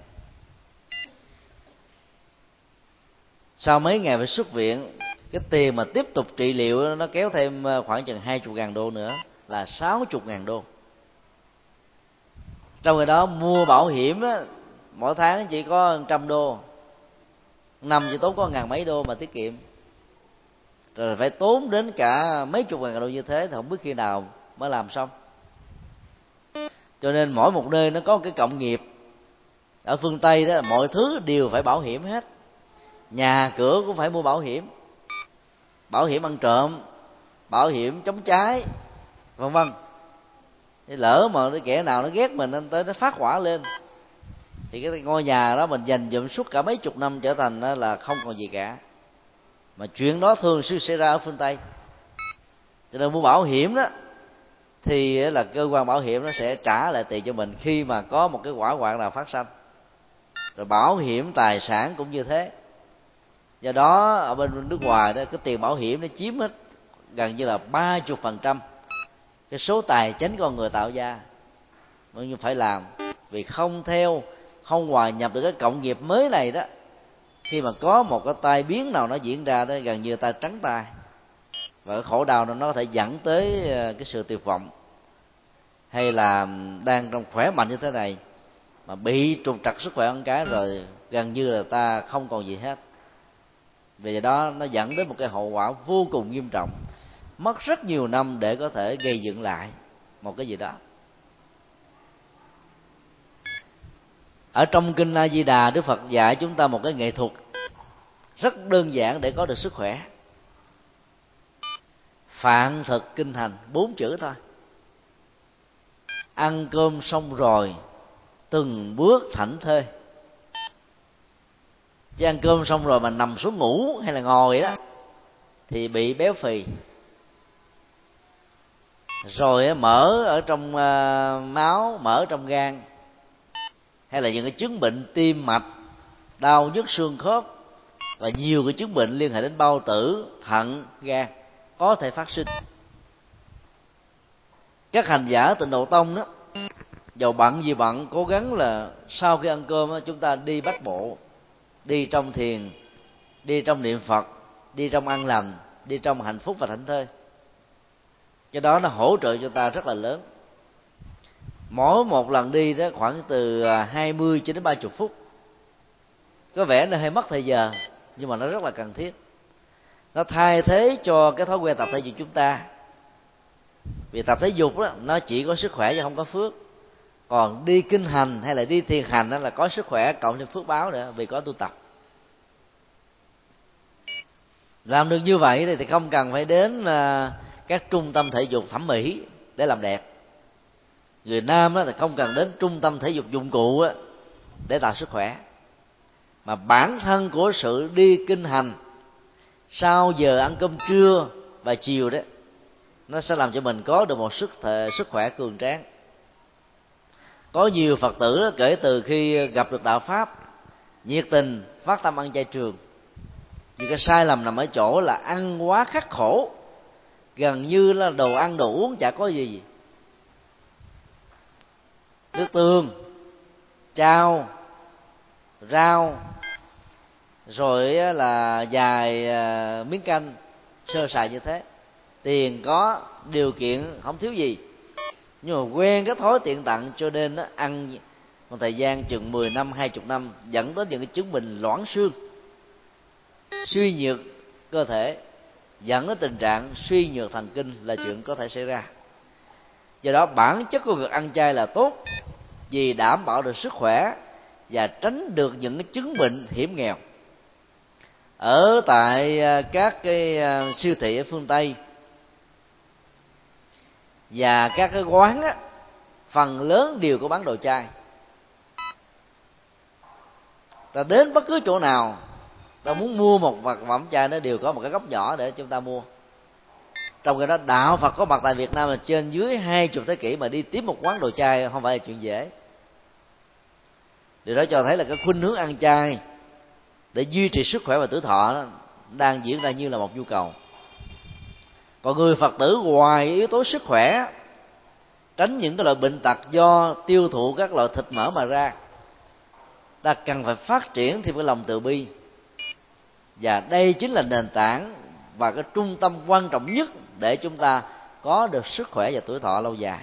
Sau mấy ngày phải xuất viện, cái tiền mà tiếp tục trị liệu nó kéo thêm khoảng chừng 20.000 đô nữa, là 60.000 đô. Trong khi đó mua bảo hiểm á, mỗi tháng chỉ có 100 đô, năm chỉ tốn có 1.000 mấy đô mà tiết kiệm. rồi phải tốn đến cả mấy chục ngàn đô như thế thì không biết khi nào mới làm xong. Cho nên mỗi một nơi nó có một cái cộng nghiệp. Ở phương Tây đó mọi thứ đều phải bảo hiểm hết, nhà cửa cũng phải mua bảo hiểm, bảo hiểm ăn trộm, bảo hiểm chống cháy, vân vân. Lỡ mà cái kẻ nào nó ghét mình, nó phát hỏa lên, thì cái ngôi nhà đó mình dành dụm suốt cả mấy chục năm trở thành là không còn gì cả. Mà chuyện đó thường xuyên xảy ra ở phương Tây. Cho nên mua bảo hiểm đó thì là cơ quan bảo hiểm nó sẽ trả lại tiền cho mình khi mà có một cái hỏa hoạn nào phát sinh. Rồi bảo hiểm tài sản cũng như thế. Do đó ở bên nước ngoài đó, cái tiền bảo hiểm nó chiếm hết gần như là 30% cái số tài chính con người tạo ra. Nhưng phải làm, vì không hòa nhập được cái cộng nghiệp mới này đó, khi mà có một cái tai biến nào nó diễn ra đó, gần như ta trắng tay. Và cái khổ đau nó có thể dẫn tới cái sự tuyệt vọng. Hay là đang trong khỏe mạnh như thế này mà bị trục trặc sức khỏe một cái rồi gần như là ta không còn gì hết. Vì đó nó dẫn đến một cái hậu quả vô cùng nghiêm trọng, mất rất nhiều năm để có thể gây dựng lại một cái gì đó. Ở trong kinh A Di Đà, Đức Phật dạy chúng ta một cái nghệ thuật rất đơn giản để có được sức khỏe. Phạn thực kinh hành, 4 chữ thôi. Ăn cơm xong rồi từng bước thảnh thơi. Chứ ăn cơm xong rồi mà nằm xuống ngủ hay là ngồi đó thì bị béo phì. Rồi mỡ ở trong máu, mỡ trong gan, hay là những cái chứng bệnh tim mạch, đau nhức xương khớp và nhiều cái chứng bệnh liên hệ đến bao tử, thận, gan có thể phát sinh. Các hành giả Tịnh Độ Tông đó, dầu bận gì bận, cố gắng là sau khi ăn cơm đó, chúng ta đi bách bộ, đi trong thiền, đi trong niệm Phật, đi trong an lành, đi trong hạnh phúc và thảnh thơi. Cái đó nó hỗ trợ cho ta rất là lớn. Mỗi một lần đi đó khoảng từ 20 cho đến 30 phút. Có vẻ nó hơi mất thời giờ, nhưng mà nó rất là cần thiết. Nó thay thế cho cái thói quen tập thể dục chúng ta. Vì tập thể dục đó, nó chỉ có sức khỏe chứ không có phước. Còn đi kinh hành hay là đi thiền hành đó là có sức khỏe cộng thêm phước báo nữa, vì có tu tập. Làm được như vậy thì không cần phải đến các trung tâm thể dục thẩm mỹ để làm đẹp. Người nam đó thì không cần đến trung tâm thể dục dụng cụ để tạo sức khỏe. Mà bản thân của sự đi kinh hành sau giờ ăn cơm trưa và chiều đó, nó sẽ làm cho mình có được một sức khỏe cường tráng. Có nhiều Phật tử đó, kể từ khi gặp được đạo Pháp, nhiệt tình phát tâm ăn chay trường. Nhưng cái sai lầm nằm ở chỗ là ăn quá khắc khổ, gần như là đồ ăn đồ uống chả có gì. Nước tương, chao, rau, rồi là vài miếng canh sơ sài như thế. Tiền có, điều kiện không thiếu gì, nhưng mà quen cái thói tiện tặng, cho nên nó ăn một thời gian chừng 10 năm, 20 năm, dẫn đến những cái chứng bệnh loãng xương, suy nhược cơ thể, dẫn đến tình trạng suy nhược thần kinh là chuyện có thể xảy ra. Do đó bản chất của việc ăn chay là tốt, vì đảm bảo được sức khỏe và tránh được những cái chứng bệnh hiểm nghèo. Ở tại các cái siêu thị ở phương Tây và các cái quán á, phần lớn đều có bán đồ chay. Ta đến bất cứ chỗ nào, ta muốn mua một vật phẩm chay, nó đều có một cái góc nhỏ để chúng ta mua. Trong cái đó đạo Phật có mặt tại Việt Nam là trên dưới 20 thế kỷ, mà đi tìm một quán đồ chay không phải là chuyện dễ. Điều đó cho thấy là cái khuynh hướng ăn chay để duy trì sức khỏe và tuổi thọ đó, đang diễn ra như là một nhu cầu. Còn người Phật tử ngoài yếu tố sức khỏe, tránh những cái loại bệnh tật do tiêu thụ các loại thịt mỡ mà ra, ta cần phải phát triển thêm cái lòng từ bi. Và đây chính là nền tảng và cái trung tâm quan trọng nhất để chúng ta có được sức khỏe và tuổi thọ lâu dài.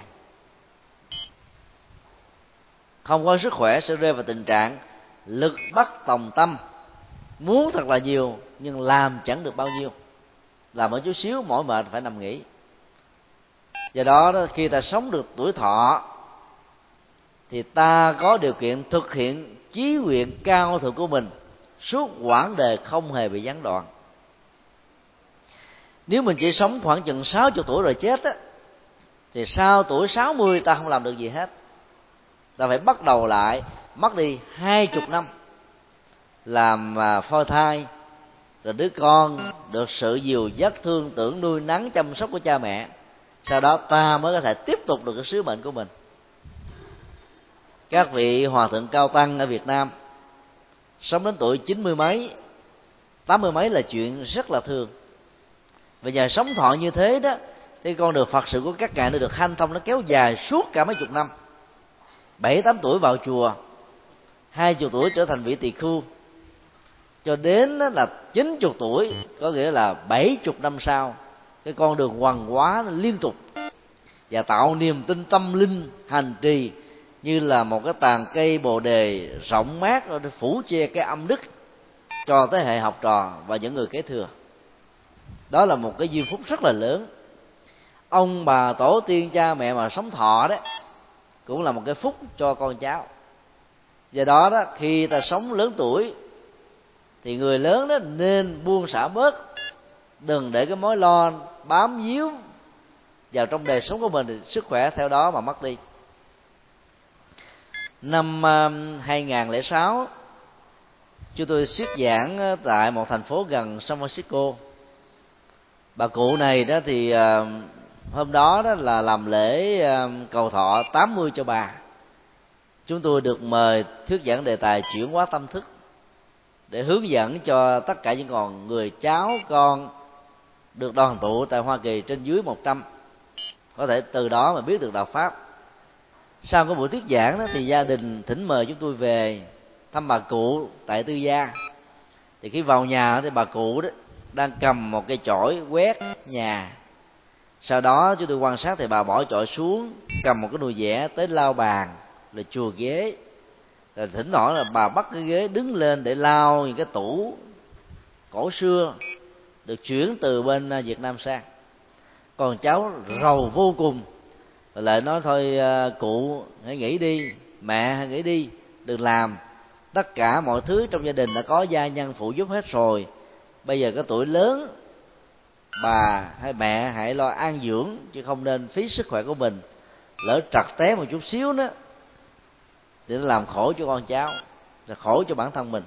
Không có sức khỏe sẽ rơi vào tình trạng lực bất tòng tâm, muốn thật là nhiều nhưng làm chẳng được bao nhiêu. làm một chút xíu mỏi mệt phải nằm nghỉ. Do đó khi ta sống được tuổi thọ thì ta có điều kiện thực hiện chí nguyện cao thượng của mình suốt quãng đời không hề bị gián đoạn. Nếu mình chỉ sống khoảng chừng 60 tuổi rồi chết á, thì sau tuổi 60 ta không làm được gì hết. Ta phải bắt đầu lại, mất đi 20 năm làm phôi thai, rồi đứa con được sự dìu dắt thương tưởng nuôi nấng chăm sóc của cha mẹ. Sau đó ta mới có thể tiếp tục được cái sứ mệnh của mình. Các vị hòa thượng cao tăng ở Việt Nam sống đến tuổi 90 mấy, 80 mấy là chuyện rất là thường. Và nhờ sống thọ như thế đó, thì con đường Phật sự của các ngài nó được hanh thông, nó kéo dài suốt cả mấy chục năm. 7-8 tuổi vào chùa, 20 tuổi trở thành vị tỳ khưu, cho đến là 90 tuổi, có nghĩa là 70 năm sau, cái con đường hoằng hóa liên tục và tạo niềm tin tâm linh hành trì như là một cái tàn cây bồ đề rộng mát để phủ che cái âm đức cho thế hệ học trò và những người kế thừa. Đó là một cái duyên phúc rất là lớn. Ông bà tổ tiên cha mẹ mà sống thọ đó cũng là một cái phúc cho con cháu. Do đó đó, khi ta sống lớn tuổi thì người lớn đó nên buông xả bớt, đừng để cái mối lo bám víu vào trong đời sống của mình, thì sức khỏe theo đó mà mất đi. Năm 2006, chúng tôi thuyết giảng tại một thành phố gần San Francisco. Bà cụ này đó thì hôm đó đó là làm lễ cầu thọ 80 cho bà. Chúng tôi được mời thuyết giảng đề tài chuyển hóa tâm thức, để hướng dẫn cho tất cả những con người cháu con được đoàn tụ tại Hoa Kỳ trên dưới 100, có thể từ đó mà biết được đạo Pháp. Sau cái buổi thuyết giảng đó thì gia đình thỉnh mời chúng tôi về thăm bà cụ tại tư gia. Thì khi vào nhà thì bà cụ đó đang cầm một cây chổi quét nhà. Sau đó chúng tôi quan sát thì bà bỏ chổi xuống, cầm một cái nồi dẻ tới lau bàn, rồi chùa ghế. Rồi thỉnh thoảng là bà bắt cái ghế đứng lên để lau những cái tủ cổ xưa được chuyển từ bên Việt Nam sang. Còn cháu rầu vô cùng, rồi lại nói thôi cụ hãy nghỉ đi, mẹ hãy nghỉ đi, đừng làm. Tất cả mọi thứ trong gia đình đã có gia nhân phụ giúp hết rồi. Bây giờ cái tuổi lớn, bà hay mẹ hãy lo an dưỡng, chứ không nên phí sức khỏe của mình. Lỡ trật té một chút xíu đó thì nó làm khổ cho con cháu, là khổ cho bản thân mình.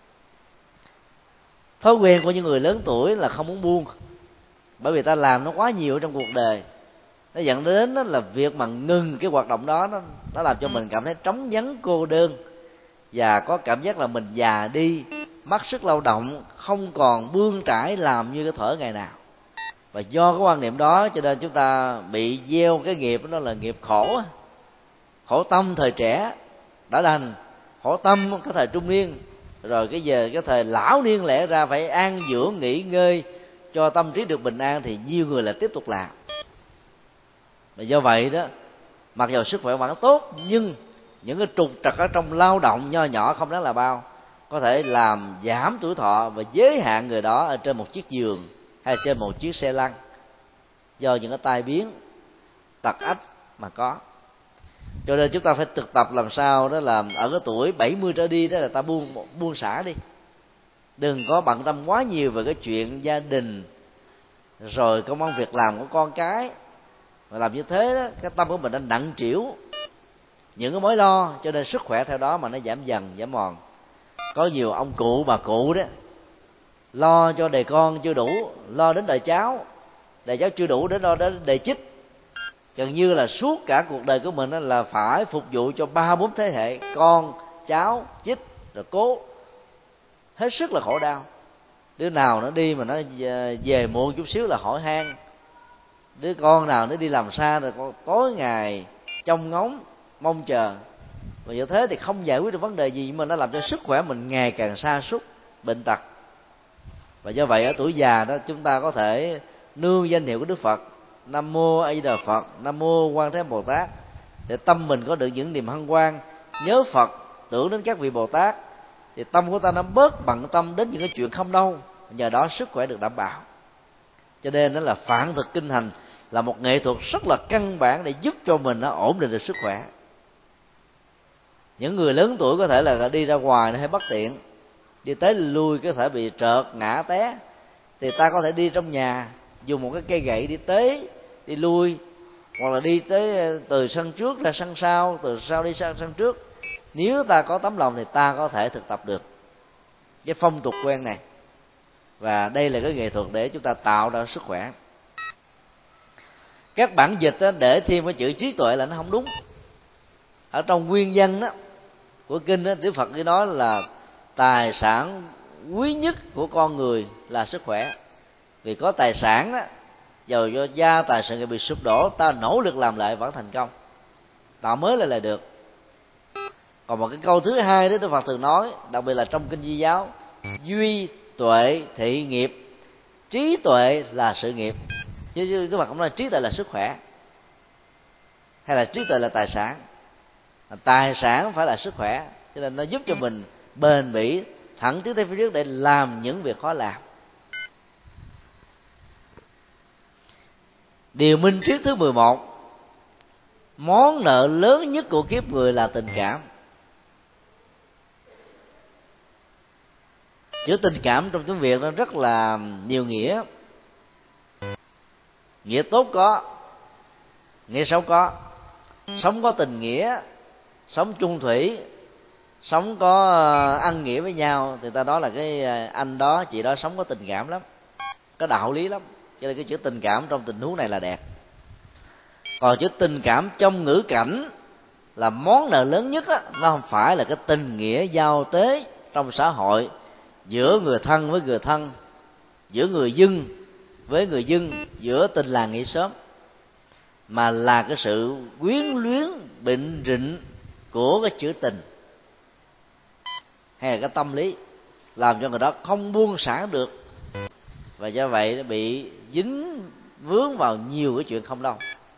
Thói quen của những người lớn tuổi là không muốn buông, bởi vì ta làm nó quá nhiều trong cuộc đời. Nó dẫn đến đó là việc mà ngừng cái hoạt động đó, nó làm cho mình cảm thấy trống vắng, cô đơn, và có cảm giác là mình già đi, mất sức lao động, không còn bươn trải làm như cái thuở ngày nào. Và do cái quan niệm đó cho nên chúng ta bị gieo cái nghiệp đó là nghiệp khổ. Khổ tâm thời trẻ đã đành, khổ tâm cái thời trung niên, rồi cái thời lão niên lẽ ra phải an dưỡng nghỉ ngơi cho tâm trí được bình an, thì nhiều người lại tiếp tục làm. Và do vậy đó, mặc dù sức khỏe vẫn tốt, nhưng những cái trục trặc ở trong lao động nho nhỏ không đáng là bao, có thể làm giảm tuổi thọ và giới hạn người đó ở trên một chiếc giường hay trên một chiếc xe lăn, do những cái tai biến tật ách mà có. Cho nên chúng ta phải thực tập làm sao đó là ở cái tuổi 70 trở đi đó là ta buông xả đi, đừng có bận tâm quá nhiều về cái chuyện gia đình rồi công ăn việc làm của con cái. Mà làm như thế đó, cái tâm của mình nó nặng trĩu những cái mối lo, cho nên sức khỏe theo đó mà nó giảm dần giảm mòn. Có nhiều ông cụ bà cụ đó lo cho đời con chưa đủ, lo đến đời cháu chưa đủ để lo đến đời chích. Gần như là suốt cả cuộc đời của mình là phải phục vụ cho 3-4 thế hệ con cháu chích, rồi cố hết sức là khổ đau. Đứa nào nó đi mà nó về muộn chút xíu là hỏi han, đứa con nào nó đi làm xa rồi tối ngày trông ngóng mong chờ. Và như thế thì không giải quyết được vấn đề gì, mà nó làm cho sức khỏe mình ngày càng sa sút bệnh tật. Và do vậy ở tuổi già đó, chúng ta có thể nương danh hiệu của Đức Phật, Nam Mô A Di Đà Phật, Nam Mô Quan Thế Bồ Tát, để tâm mình có được những niềm hân hoan, nhớ Phật, tưởng đến các vị Bồ Tát, thì tâm của ta nó bớt bận tâm đến những cái chuyện không đâu. Nhờ đó sức khỏe được đảm bảo. Cho nên đó là phạn thực kinh hành là một nghệ thuật rất là căn bản để giúp cho mình nó ổn định được sức khỏe. Những người lớn tuổi có thể là đi ra ngoài nó hay bất tiện, đi tới lui có thể bị trợt ngã té, thì ta có thể đi trong nhà dùng một cái cây gậy đi tới đi lui, hoặc là đi tới từ sân trước ra sân sau, từ sau đi sang sân trước. Nếu ta có tấm lòng thì ta có thể thực tập được cái phong tục quen này, và đây là cái nghệ thuật để chúng ta tạo ra sức khỏe. Các bản dịch để thêm cái chữ trí tuệ là nó không đúng. Ở trong nguyên văn đó của kinh đó, Đức Phật chỉ nói là tài sản quý nhất của con người là sức khỏe. Vì có tài sản đó, dầu do gia tài sự nghiệp bị sụp đổ, ta nỗ lực làm lại vẫn thành công, tạo mới lại là được. Còn một cái câu thứ hai đó Đức Phật thường nói, đặc biệt là trong kinh Di giáo: duy tuệ thị nghiệp, trí tuệ là sự nghiệp. Chứ Đức Phật không nói trí tuệ là sức khỏe, hay là trí tuệ là tài sản. Tài sản phải là sức khỏe, cho nên nó giúp cho mình bền bỉ thẳng tiến tới phía trước để làm những việc khó làm. Điều minh triết thứ 11: món nợ lớn nhất của kiếp người là tình cảm. Chữ tình cảm trong tiếng Việt nó rất là nhiều nghĩa. Nghĩa tốt có, nghĩa xấu có. Sống có tình nghĩa, sống chung thủy, sống có ăn nghĩa với nhau, thì ta nói là cái anh đó chị đó sống có tình cảm lắm, có đạo lý lắm. Cho nên cái chữ tình cảm trong tình huống này là đẹp. Còn chữ tình cảm trong ngữ cảnh là món nợ lớn nhất á, nó không phải là cái tình nghĩa giao tế trong xã hội giữa người thân với người thân, giữa người dân với người dân, giữa tình làng nghĩa xóm, mà là cái sự quyến luyến bệnh rịnh của cái chữ tình, hay là cái tâm lý làm cho người đó không buông xả được, và do vậy nó bị dính vướng vào nhiều cái chuyện không đâu.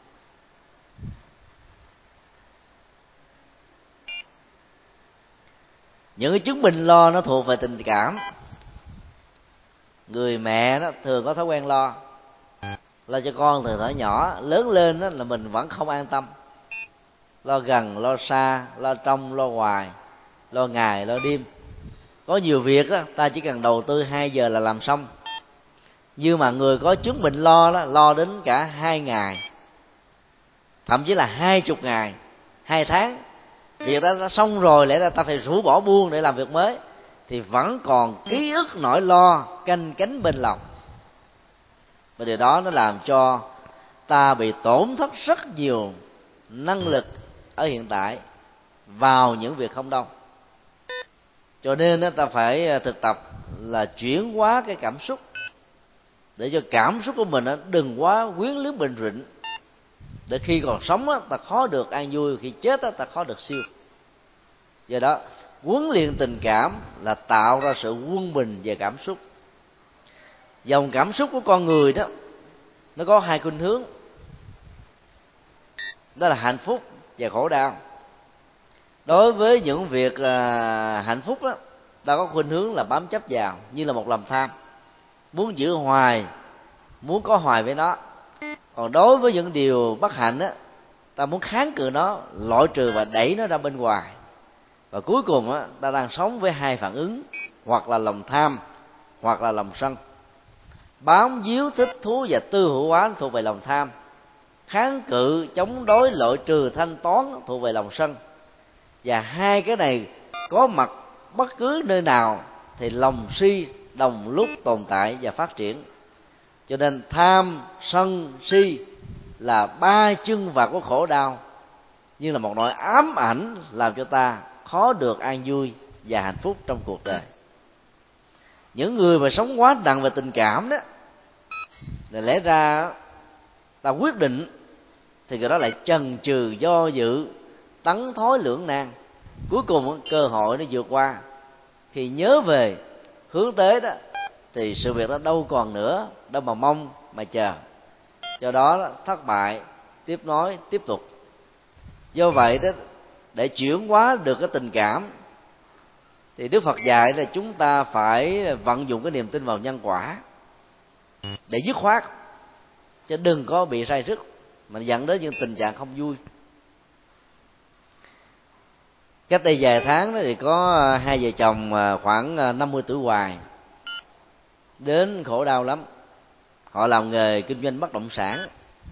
Những cái chứng bệnh lo nó thuộc về tình cảm. Người mẹ đó thường có thói quen lo cho con từ thời nhỏ, lớn lên đó là mình vẫn không an tâm, lo gần lo xa, lo trong lo ngoài, lo ngày lo đêm. Có nhiều việc đó, ta chỉ cần đầu tư 2 giờ là làm xong, nhưng mà người có chứng bệnh lo đó lo đến cả 2 ngày, thậm chí là 20 ngày, 2 tháng. Việc đó đã xong rồi, lẽ ra ta phải rũ bỏ buông để làm việc mới, thì vẫn còn ký ức nỗi lo canh cánh bên lòng. Và điều đó nó làm cho ta bị tổn thất rất nhiều năng lực ở hiện tại vào những việc không đâu. Cho nên ta phải thực tập là chuyển hóa cái cảm xúc, để cho cảm xúc của mình đừng quá quyến luyến bệnh rịnh, để khi còn sống ta khó được an vui, khi chết ta khó được siêu. Do đó huấn luyện tình cảm là tạo ra sự quân bình về cảm xúc. Dòng cảm xúc của con người đó nó có 2 khuynh hướng, đó là hạnh phúc và khổ đau. Đối với những việc hạnh phúc đó, ta có khuynh hướng là bám chấp vào, như là một lòng tham, muốn giữ hoài, muốn có hoài với nó. Còn đối với những điều bất hạnh á, ta muốn kháng cự nó, loại trừ và đẩy nó ra bên ngoài. Và cuối cùng á, ta đang sống với 2 phản ứng, hoặc là lòng tham, hoặc là lòng sân. Bám víu thích thú và tư hữu hóa thuộc về lòng tham, kháng cự chống đối loại trừ thanh toán thuộc về lòng sân. Và 2 cái này có mặt bất cứ nơi nào thì lòng si đồng lúc tồn tại và phát triển. Cho nên tham, sân, si là 3 chân vạc của khổ đau, như là một nỗi ám ảnh làm cho ta khó được an vui và hạnh phúc trong cuộc đời. Những người mà sống quá nặng về tình cảm đó, là lẽ ra ta quyết định thì người đó lại chần chừ do dự, tấn thối lưỡng nan. Cuối cùng cơ hội nó vượt qua, khi nhớ về hướng tới đó thì sự việc đó đâu còn nữa, đâu mà mong mà chờ. Do đó thất bại, tiếp nối, tiếp tục. Do vậy đó, để chuyển hóa được cái tình cảm thì Đức Phật dạy là chúng ta phải vận dụng cái niềm tin vào nhân quả. để dứt khoát, chứ đừng có bị say rứt mà dẫn đến những tình trạng không vui. Cách đây vài tháng đó thì có hai vợ chồng khoảng 50 tuổi hoài đến khổ đau lắm. Họ làm nghề kinh doanh bất động sản,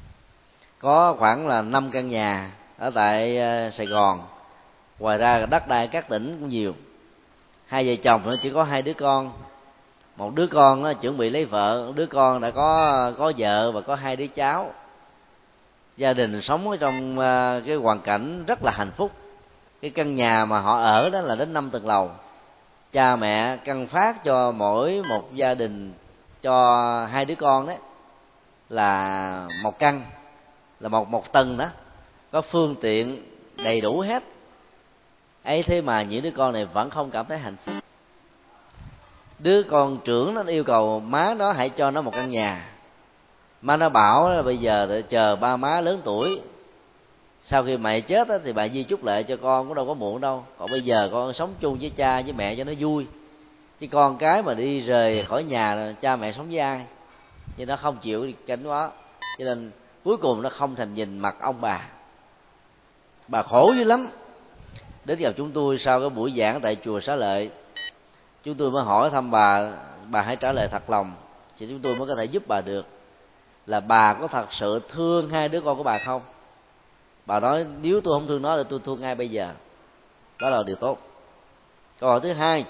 có khoảng là 5 căn nhà ở tại Sài Gòn, ngoài ra đất đai các tỉnh cũng nhiều. Hai vợ chồng nó chỉ có 2 đứa con, một đứa con nó chuẩn bị lấy vợ, một đứa con đã có vợ và có 2 đứa cháu. Gia đình sống ở trong cái hoàn cảnh rất là hạnh phúc. Cái căn nhà mà họ ở đó là đến 5 tầng lầu. Cha mẹ căn phát cho mỗi một gia đình, cho 2 đứa con đấy là một căn, là một tầng đó, có phương tiện đầy đủ hết. Ấy thế mà những đứa con này vẫn không cảm thấy hạnh phúc. Đứa con trưởng nó yêu cầu má nó hãy cho nó một căn nhà. Má nó bảo là bây giờ chờ ba má lớn tuổi, sau khi mẹ chết thì bà di chúc lại cho con cũng đâu có muộn đâu. Còn bây giờ con sống chung với cha với mẹ cho nó vui, chứ con cái mà đi rời khỏi nhà cha mẹ sống với ai, nhưng nó không chịu đi cảnh đó. Cho nên cuối cùng nó không thèm nhìn mặt ông bà khổ dữ lắm. Đến gặp chúng tôi sau cái buổi giảng tại chùa Xá Lợi, chúng tôi mới hỏi thăm bà hãy trả lời thật lòng thì chúng tôi mới có thể giúp bà được, là bà có thật sự thương 2 đứa con của bà không? Bà nói nếu tôi không thương nó thì tôi thương ngay bây giờ. Đó là điều tốt. Câu hỏi thứ hai,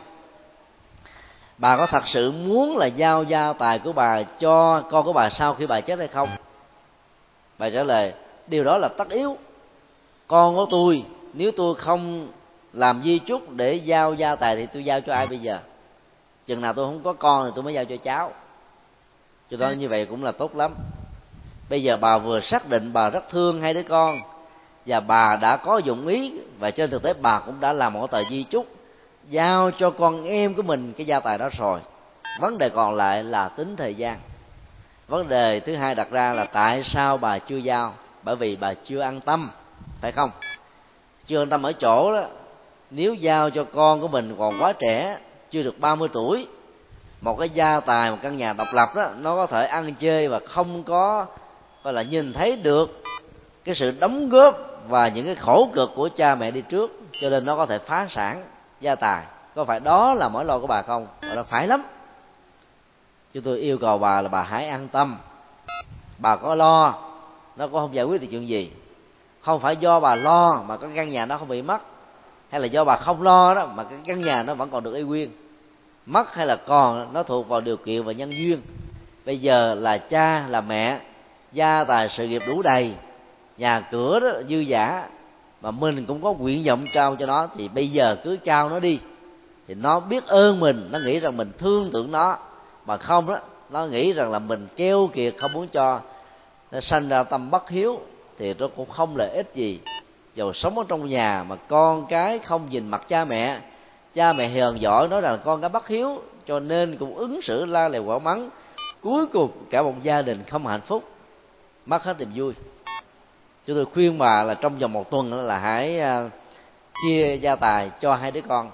bà có thật sự muốn là giao gia tài của bà cho con của bà sau khi bà chết hay không? Bà trả lời điều đó là tất yếu. Con của tôi, nếu tôi không làm di chúc để giao gia tài thì tôi giao cho ai bây giờ? Chừng nào tôi không có con thì tôi mới giao cho cháu. Cho đó như vậy cũng là tốt lắm. Bây giờ bà vừa xác định bà rất thương 2 đứa con, và bà đã có dụng ý, và trên thực tế bà cũng đã làm một tờ di chúc giao cho con em của mình cái gia tài đó rồi. Vấn đề còn lại là tính thời gian. Vấn đề thứ hai đặt ra là tại sao bà chưa giao? Bởi vì bà chưa an tâm, phải không? Chưa an tâm ở chỗ đó, nếu giao cho con của mình còn quá trẻ, chưa được 30 tuổi, một cái gia tài, một căn nhà độc lập đó, nó có thể ăn chơi và không có gọi là nhìn thấy được cái sự đóng góp và những cái khổ cực của cha mẹ đi trước, cho nên nó có thể phá sản gia tài. Có phải đó là mối lo của bà không? Bà nói phải lắm. Chúng tôi yêu cầu bà là bà hãy an tâm. Bà có lo nó cũng không giải quyết được chuyện gì. Không phải do bà lo mà cái căn nhà nó không bị mất, hay là do bà không lo đó mà cái căn nhà nó vẫn còn được y nguyên. Mất hay là còn nó thuộc vào điều kiện và nhân duyên. Bây giờ là cha là mẹ, gia tài sự nghiệp đủ đầy, nhà cửa đó dư dả, mà mình cũng có nguyện vọng trao cho nó, thì bây giờ cứ trao nó đi. Thì nó biết ơn mình, nó nghĩ rằng mình thương tưởng nó, mà không đó nó nghĩ rằng là mình keo kiệt không muốn cho, nó sanh ra tâm bất hiếu, thì nó cũng không lợi ích gì. Dầu sống ở trong nhà mà con cái không nhìn mặt cha mẹ hờn giỏi nói rằng con cái bất hiếu, cho nên cũng ứng xử la lèo quở mắng, cuối cùng cả một gia đình không hạnh phúc, mất hết niềm vui. Chúng tôi khuyên bà là trong vòng 1 tuần là hãy chia gia tài cho 2 đứa con.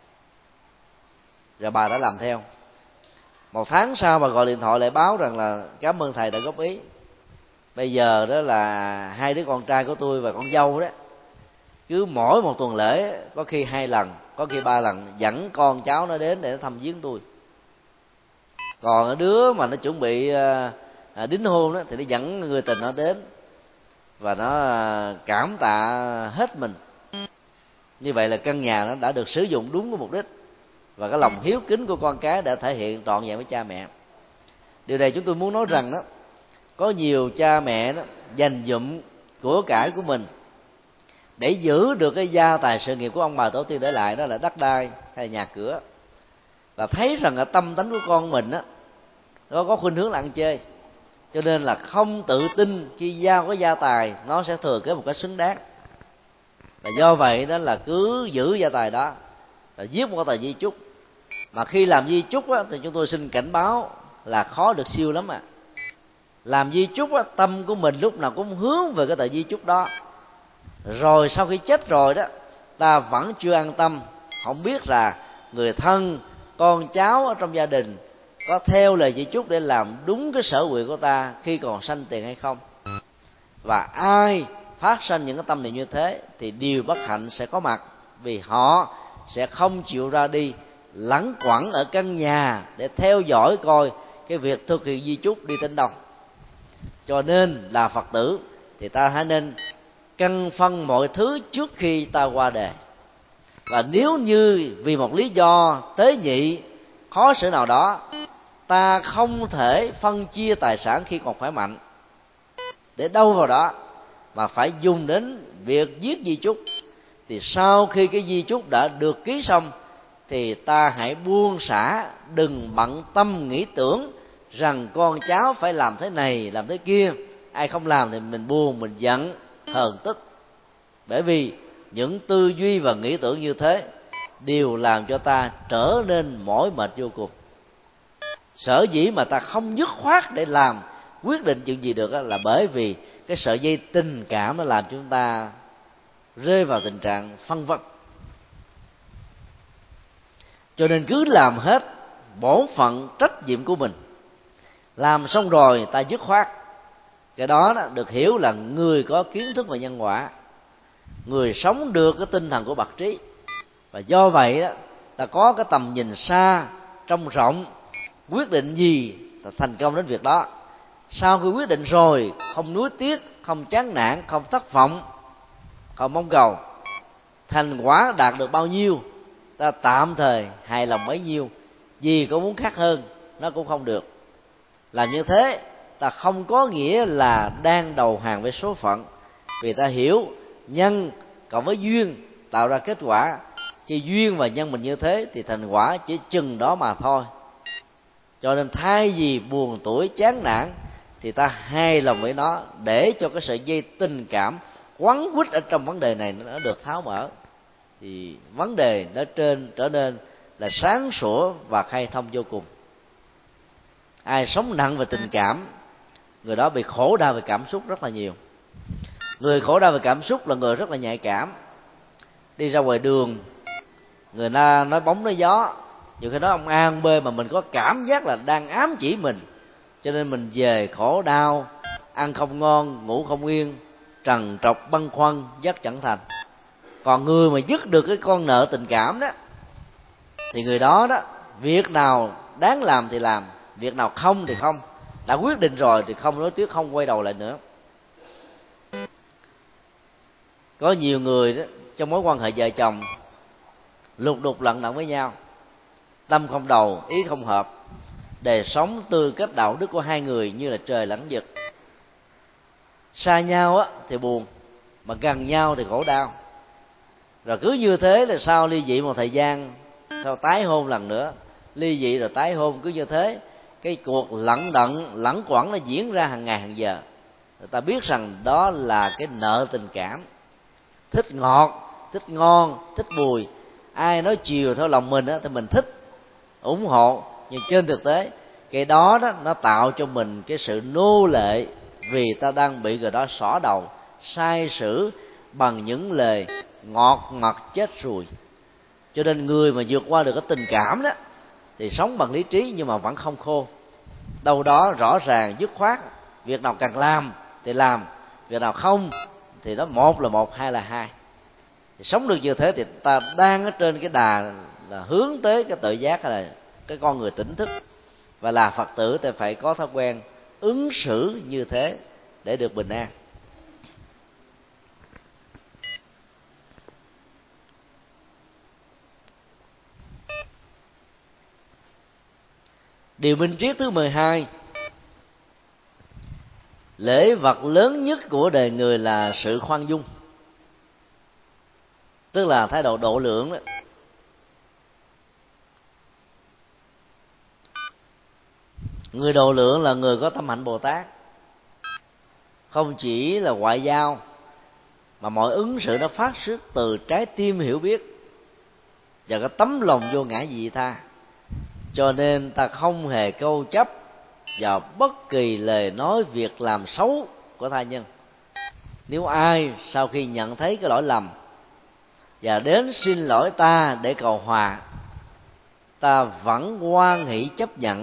Rồi bà đã làm theo. 1 tháng sau bà gọi điện thoại lại báo rằng là cảm ơn thầy đã góp ý. Bây giờ đó là 2 đứa con trai của tôi và con dâu đó, cứ mỗi 1 tuần lễ, có khi 2 lần, có khi 3 lần, dẫn con cháu nó đến để nó thăm viếng tôi. Còn ở đứa mà nó chuẩn bị đính hôn đó, thì nó dẫn người tình nó đến và nó cảm tạ hết mình. Như vậy là căn nhà nó đã được sử dụng đúng với mục đích, và cái lòng hiếu kính của con cái đã thể hiện trọn vẹn với cha mẹ. Điều này chúng tôi muốn nói rằng đó, có nhiều cha mẹ đó dành dụm của cải của mình để giữ được cái gia tài sự nghiệp của ông bà tổ tiên để lại, đó là đất đai hay nhà cửa, và thấy rằng là tâm tánh của con mình đó nó có khuynh hướng là ăn chơi, cho nên là không tự tin khi giao cái gia tài nó sẽ thừa kế một cách xứng đáng. Và do vậy đó là cứ giữ gia tài đó, là viết một tờ di chúc. Mà khi làm di chúc á, thì chúng tôi xin cảnh báo là khó được siêu lắm. Làm di chúc á, tâm của mình lúc nào cũng hướng về cái tờ di chúc đó. Rồi sau khi chết rồi đó, ta vẫn chưa an tâm, không biết là người thân, con cháu ở trong gia đình có theo lời di chúc để làm đúng cái sở nguyện của ta khi còn sanh tiền hay không. Và ai phát sinh những cái tâm niệm như thế thì điều bất hạnh sẽ có mặt, vì họ sẽ không chịu ra đi lẳng quẩn ở căn nhà để theo dõi coi cái việc thực hiện di chúc đi đến đâu. Cho nên là Phật tử thì ta hãy nên căn phân mọi thứ trước khi ta qua đời. Và nếu như vì một lý do tế nhị khó xử nào đó, ta không thể phân chia tài sản khi còn khỏe mạnh, để đâu vào đó mà phải dùng đến việc viết di chúc, thì sau khi cái di chúc đã được ký xong thì ta hãy buông xả, đừng bận tâm nghĩ tưởng rằng con cháu phải làm thế này làm thế kia. Ai không làm thì mình buồn, mình giận, hờn tức. Bởi vì những tư duy và nghĩ tưởng như thế đều làm cho ta trở nên mỏi mệt vô cùng. Sở dĩ mà ta không dứt khoát để làm quyết định chuyện gì được là bởi vì cái sợi dây tình cảm nó làm chúng ta rơi vào tình trạng phân vân. Cho nên cứ làm hết bổn phận trách nhiệm của mình, làm xong rồi ta dứt khoát. Cái đó được hiểu là người có kiến thức về nhân quả, người sống được cái tinh thần của bậc trí. Và do vậy đó, ta có cái tầm nhìn xa, trông rộng, quyết định gì ta thành công đến việc đó. Sau khi quyết định rồi, không nuối tiếc, không chán nản, không thất vọng, không mong cầu. Thành quả đạt được bao nhiêu ta tạm thời hài lòng bấy nhiêu, vì có muốn khác hơn nó cũng không được. Làm như thế ta không có nghĩa là đang đầu hàng với số phận, vì ta hiểu nhân cộng với duyên tạo ra kết quả. Khi duyên và nhân mình như thế thì thành quả chỉ chừng đó mà thôi. Cho nên thay vì buồn tủi chán nản thì ta hài lòng với nó, để cho cái sợi dây tình cảm quấn quýt ở trong vấn đề này nó được tháo mở, thì vấn đề nó trở nên là sáng sủa và khai thông vô cùng. Ai sống nặng về tình cảm, người đó bị khổ đau về cảm xúc rất là nhiều. Người khổ đau về cảm xúc là người rất là nhạy cảm. Đi ra ngoài đường, người ta nói bóng nói gió, nhiều khi nói ông A ông B mà mình có cảm giác là đang ám chỉ mình, cho nên mình về khổ đau, ăn không ngon, ngủ không yên, trằn trọc băn khoăn, giấc chẳng thành. Còn người mà dứt được cái con nợ tình cảm đó, thì người đó việc nào đáng làm thì làm, việc nào không thì không. Đã quyết định rồi thì không nói tiếc, không quay đầu lại nữa. Có nhiều người đó, trong mối quan hệ vợ chồng lục đục lận đận với nhau, tâm không đầu, ý không hợp, đời sống tư cách đạo đức của hai người như là trời lẫn vực. Xa nhau thì buồn, mà gần nhau thì khổ đau. Rồi cứ như thế là sau ly dị một thời gian, sau tái hôn lần nữa, ly dị rồi tái hôn, cứ như thế cái cuộc lẩn đận lẩn quẩn nó diễn ra hàng ngày hàng giờ. Người ta biết rằng đó là cái nợ tình cảm, thích ngọt, thích ngon, thích bùi. Ai nói chiều theo lòng mình thì mình thích, ủng hộ. Nhưng trên thực tế cái đó nó tạo cho mình cái sự nô lệ, vì ta đang bị người đó xỏ đầu, sai sử bằng những lời ngọt ngọt chết ruồi. Cho nên người mà vượt qua được cái tình cảm đó thì sống bằng lý trí nhưng mà vẫn không khô. Đâu đó rõ ràng dứt khoát, việc nào cần làm thì làm, việc nào không thì nó một là một, hai là hai. Thì sống được như thế thì ta đang ở trên cái đà là hướng tới cái tự giác, là cái con người tỉnh thức. Và là Phật tử thì phải có thói quen ứng xử như thế để được bình an. Điều minh triết thứ 12: lễ vật lớn nhất của đời người là sự khoan dung, tức là thái độ độ lượng đó. Người độ lượng là người có tâm hạnh Bồ Tát, không chỉ là ngoại giao mà mọi ứng xử nó phát xuất từ trái tim hiểu biết và cái tấm lòng vô ngã vị tha. Cho nên ta không hề câu chấp vào bất kỳ lời nói việc làm xấu của tha nhân. Nếu ai sau khi nhận thấy cái lỗi lầm và đến xin lỗi ta để cầu hòa, ta vẫn hoan hỷ chấp nhận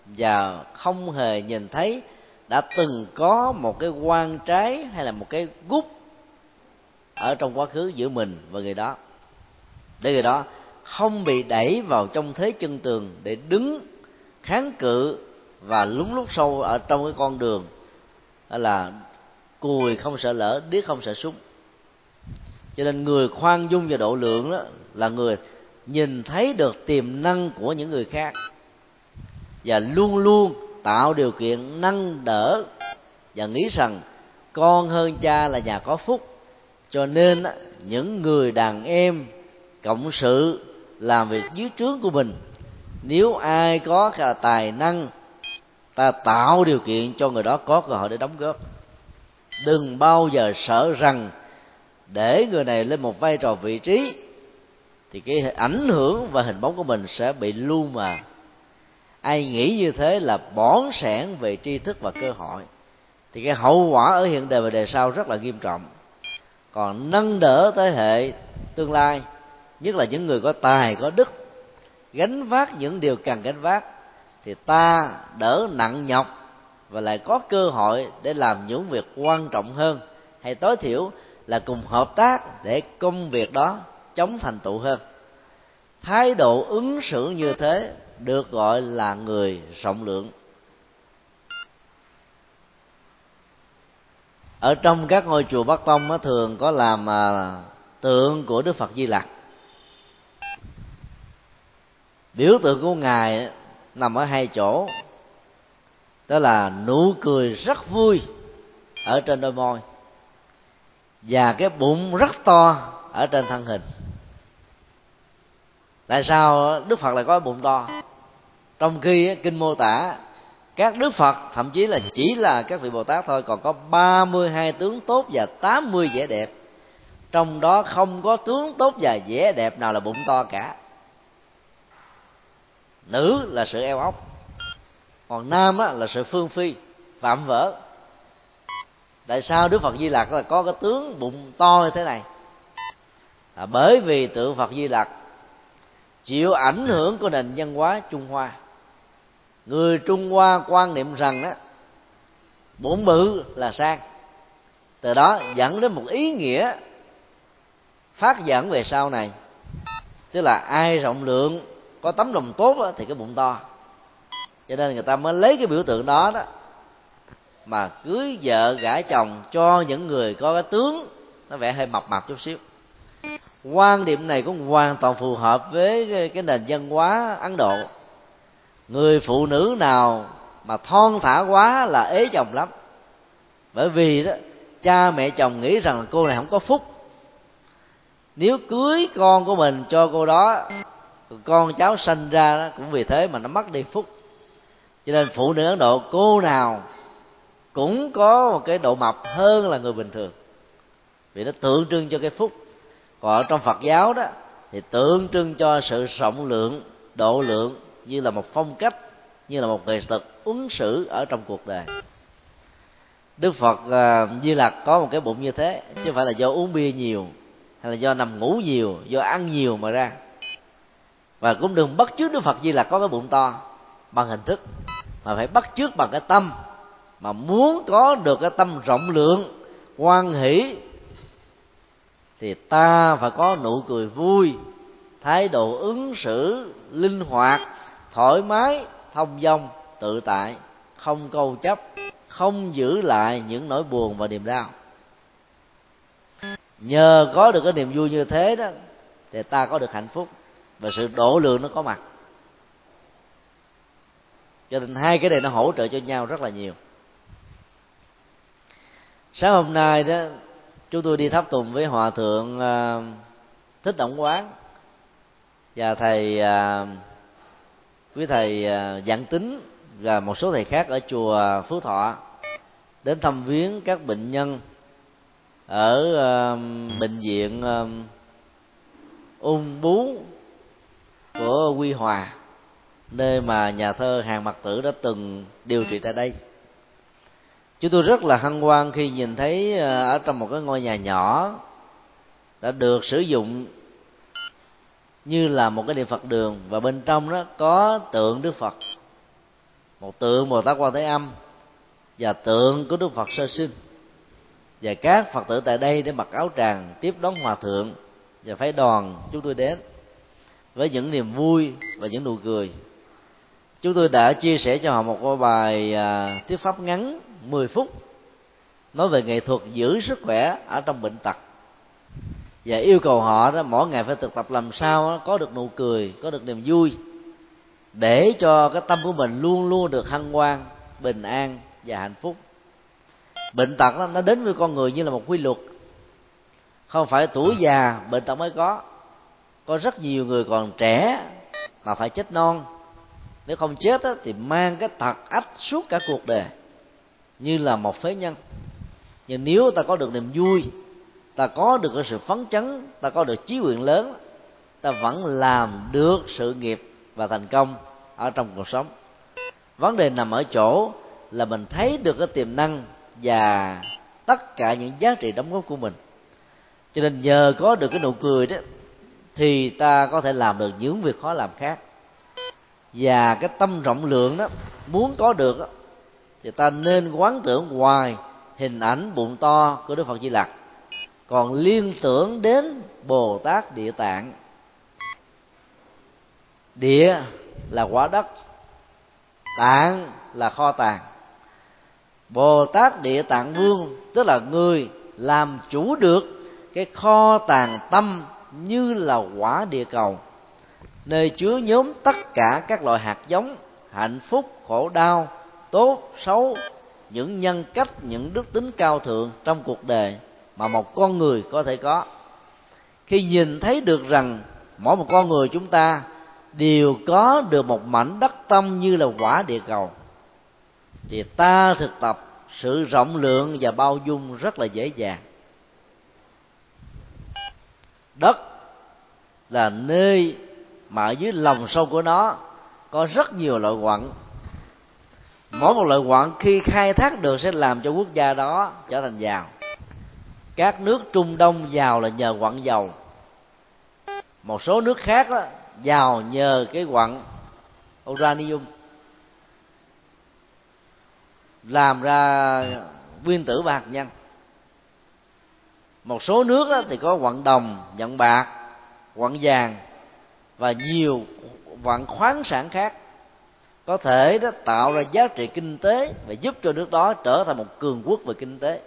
và không hề nhìn thấy đã từng có một cái quan trái hay là một cái gút ở trong quá khứ giữa mình và người đó, để người đó không bị đẩy vào trong thế chân tường để đứng kháng cự và lún lút sâu ở trong cái con đường, đó là cùi không sợ lở, điếc không sợ súng. Cho nên người khoan dung và độ lượng đó là người nhìn thấy được tiềm năng của những người khác và luôn luôn tạo điều kiện nâng đỡ, và nghĩ rằng con hơn cha là nhà có phúc. Cho nên những người đàn em cộng sự làm việc dưới trướng của mình, nếu ai có cả tài năng, ta tạo điều kiện cho người đó có cơ hội để đóng góp. Đừng bao giờ sợ rằng để người này lên một vai trò vị trí thì cái ảnh hưởng và hình bóng của mình sẽ bị lu mờ. Ai nghĩ như thế là bỏn sẻn về tri thức và cơ hội, thì cái hậu quả ở hiện đời và đời sau rất là nghiêm trọng. Còn nâng đỡ thế hệ tương lai, nhất là những người có tài có đức, gánh vác những điều cần gánh vác, thì ta đỡ nặng nhọc và lại có cơ hội để làm những việc quan trọng hơn, hay tối thiểu là cùng hợp tác để công việc đó chống thành tựu hơn. Thái độ ứng xử như thế được gọi là người rộng lượng. Ở trong các ngôi chùa Bắc Tông thường có làm tượng của Đức Phật Di Lặc. Biểu tượng của ngài nằm ở hai chỗ, đó là nụ cười rất vui ở trên đôi môi và cái bụng rất to ở trên thân hình. Tại sao Đức Phật lại có bụng to, trong khi kinh mô tả các Đức Phật thậm chí là chỉ là các vị Bồ Tát thôi, còn có 32 tướng tốt và 80 vẻ đẹp, trong đó không có tướng tốt và vẻ đẹp nào là bụng to cả. Nữ là sự eo ốc, còn nam là sự phương phi vạm vỡ. Tại sao Đức Phật Di Lặc là có cái tướng bụng to như thế này? Bởi vì tượng Phật Di Lặc chịu ảnh hưởng của nền văn hóa Trung Hoa. Người Trung Hoa quan niệm rằng đó, bụng bự là sang. Từ đó dẫn đến một ý nghĩa phát dẫn về sau này, tức là ai rộng lượng, có tấm lòng tốt thì cái bụng to. Cho nên người ta mới lấy cái biểu tượng đó mà cưới vợ gả chồng cho những người có cái tướng nó vẻ hơi mập mập chút xíu. Quan điểm này cũng hoàn toàn phù hợp với cái nền văn hóa Ấn Độ. Người phụ nữ nào mà thon thả quá là ế chồng lắm, bởi vì đó cha mẹ chồng nghĩ rằng là cô này không có phúc, nếu cưới con của mình cho cô đó, con cháu sanh ra đó cũng vì thế mà nó mất đi phúc. Cho nên phụ nữ Ấn Độ cô nào cũng có một cái độ mập hơn là người bình thường, vì nó tượng trưng cho cái phúc. Còn ở trong Phật giáo đó thì tượng trưng cho sự rộng lượng, độ lượng, như là một phong cách, như là một nghệ thuật ứng xử ở trong cuộc đời. Đức Phật Di Lặc có một cái bụng như thế, chứ không phải là do uống bia nhiều, hay là do nằm ngủ nhiều, do ăn nhiều mà ra. Và cũng đừng bắt chước Đức Phật Di Lặc có cái bụng to bằng hình thức, mà phải bắt chước bằng cái tâm. Mà muốn có được cái tâm rộng lượng, hoan hỷ, thì ta phải có nụ cười vui, thái độ ứng xử linh hoạt, thoải mái, thông dong, tự tại, không câu chấp, không giữ lại những nỗi buồn và niềm đau. Nhờ có được cái niềm vui như thế đó thì ta có được hạnh phúc và sự độ lượng nó có mặt. Cho nên hai cái này nó hỗ trợ cho nhau rất là nhiều. Sáng hôm nay đó, chúng tôi đi tháp tùng với Hòa thượng Thích Động Quán và quý thầy Vạn Tính và một số thầy khác ở chùa Phú Thọ, đến thăm viếng các bệnh nhân ở bệnh viện ung bướu của Quy Hòa, nơi mà nhà thơ Hàn Mặc Tử đã từng điều trị tại đây. Chúng tôi rất là hân hoan khi nhìn thấy ở trong một cái ngôi nhà nhỏ đã được sử dụng như là một cái điện Phật đường, và bên trong đó có tượng Đức Phật. một tượng Bồ Tát Quan Thế Âm và tượng của Đức Phật Sơ Sinh, và các Phật tử tại đây để mặc áo tràng tiếp đón hòa thượng và phái đoàn chúng tôi đến với những niềm vui và những nụ cười. Chúng tôi đã chia sẻ cho họ một bài thuyết pháp ngắn 10 phút nói về nghệ thuật giữ sức khỏe ở trong bệnh tật, và yêu cầu họ đó mỗi ngày phải thực tập làm sao có được nụ cười, có được niềm vui, để cho cái tâm của mình luôn luôn được hân hoan, bình an và hạnh phúc. Bệnh tật nó đến với con người như là một quy luật, không phải tuổi già bệnh tật mới có. Có rất nhiều người còn trẻ mà phải chết non, nếu không chết thì mang cái tật ách suốt cả cuộc đời như là một phế nhân. Nhưng nếu ta có được niềm vui, ta có được cái sự phấn chấn, ta có được chí nguyện lớn, ta vẫn làm được sự nghiệp và thành công ở trong cuộc sống. Vấn đề nằm ở chỗ là mình thấy được cái tiềm năng và tất cả những giá trị đóng góp của mình. Cho nên nhờ có được cái nụ cười đó thì ta có thể làm được những việc khó làm khác. Và cái tâm rộng lượng đó, muốn có được đó, thì ta nên quán tưởng hoài hình ảnh bụng to của Đức Phật Di Lặc, còn liên tưởng đến Bồ Tát Địa Tạng. Địa là quả đất, tạng là kho tàng. Bồ Tát Địa Tạng Vương tức là người làm chủ được cái kho tàng tâm như là quả địa cầu, nơi chứa nhóm tất cả các loại hạt giống hạnh phúc, khổ đau, tốt, xấu, những nhân cách, những đức tính cao thượng trong cuộc đời mà một con người có thể có. Khi nhìn thấy được rằng mỗi một con người chúng ta đều có được một mảnh đất tâm như là quả địa cầu, thì ta thực tập sự rộng lượng và bao dung rất là dễ dàng. Đất là nơi mà ở dưới lòng sâu của nó có rất nhiều loại quặng. Mỗi một loại quặng khi khai thác được sẽ làm cho quốc gia đó trở thành giàu. Các nước Trung Đông giàu là nhờ quặng dầu. Một số nước khác đó, giàu nhờ cái quặng uranium, làm ra nguyên tử và hạt nhân. Một số nước đó thì có quặng đồng, quặng bạc, quặng vàng và nhiều quặng khoáng sản khác, có thể đó tạo ra giá trị kinh tế và giúp cho nước đó trở thành một cường quốc về kinh tế.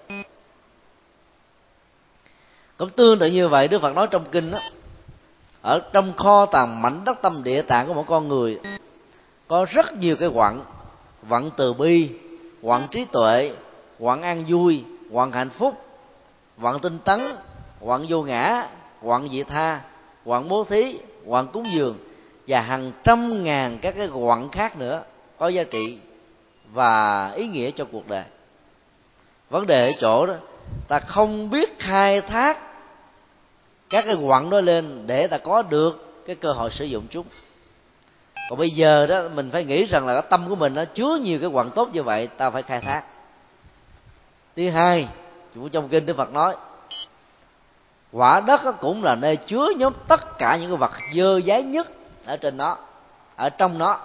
Cũng tương tự như vậy, Đức Phật nói trong kinh đó, ở trong kho tàng mảnh đất tâm địa tạng của một con người có rất nhiều cái quặng: quặng từ bi, quặng trí tuệ, quặng an vui, quặng hạnh phúc, quặng tinh tấn, quặng vô ngã, quặng vị tha, quặng bố thí, quặng cúng dường và hàng trăm ngàn các cái quặng khác nữa có giá trị và ý nghĩa cho cuộc đời. Vấn đề ở chỗ đó, ta không biết khai thác các cái quặng đó lên để ta có được cái cơ hội sử dụng chúng. Còn bây giờ đó mình phải nghĩ rằng là cái tâm của mình nó chứa nhiều cái quặng tốt như vậy, ta phải khai thác. Thứ hai, trong kinh Đức Phật nói quả đất cũng là nơi chứa nhóm tất cả những cái vật dơ dái nhất ở trên nó, ở trong nó.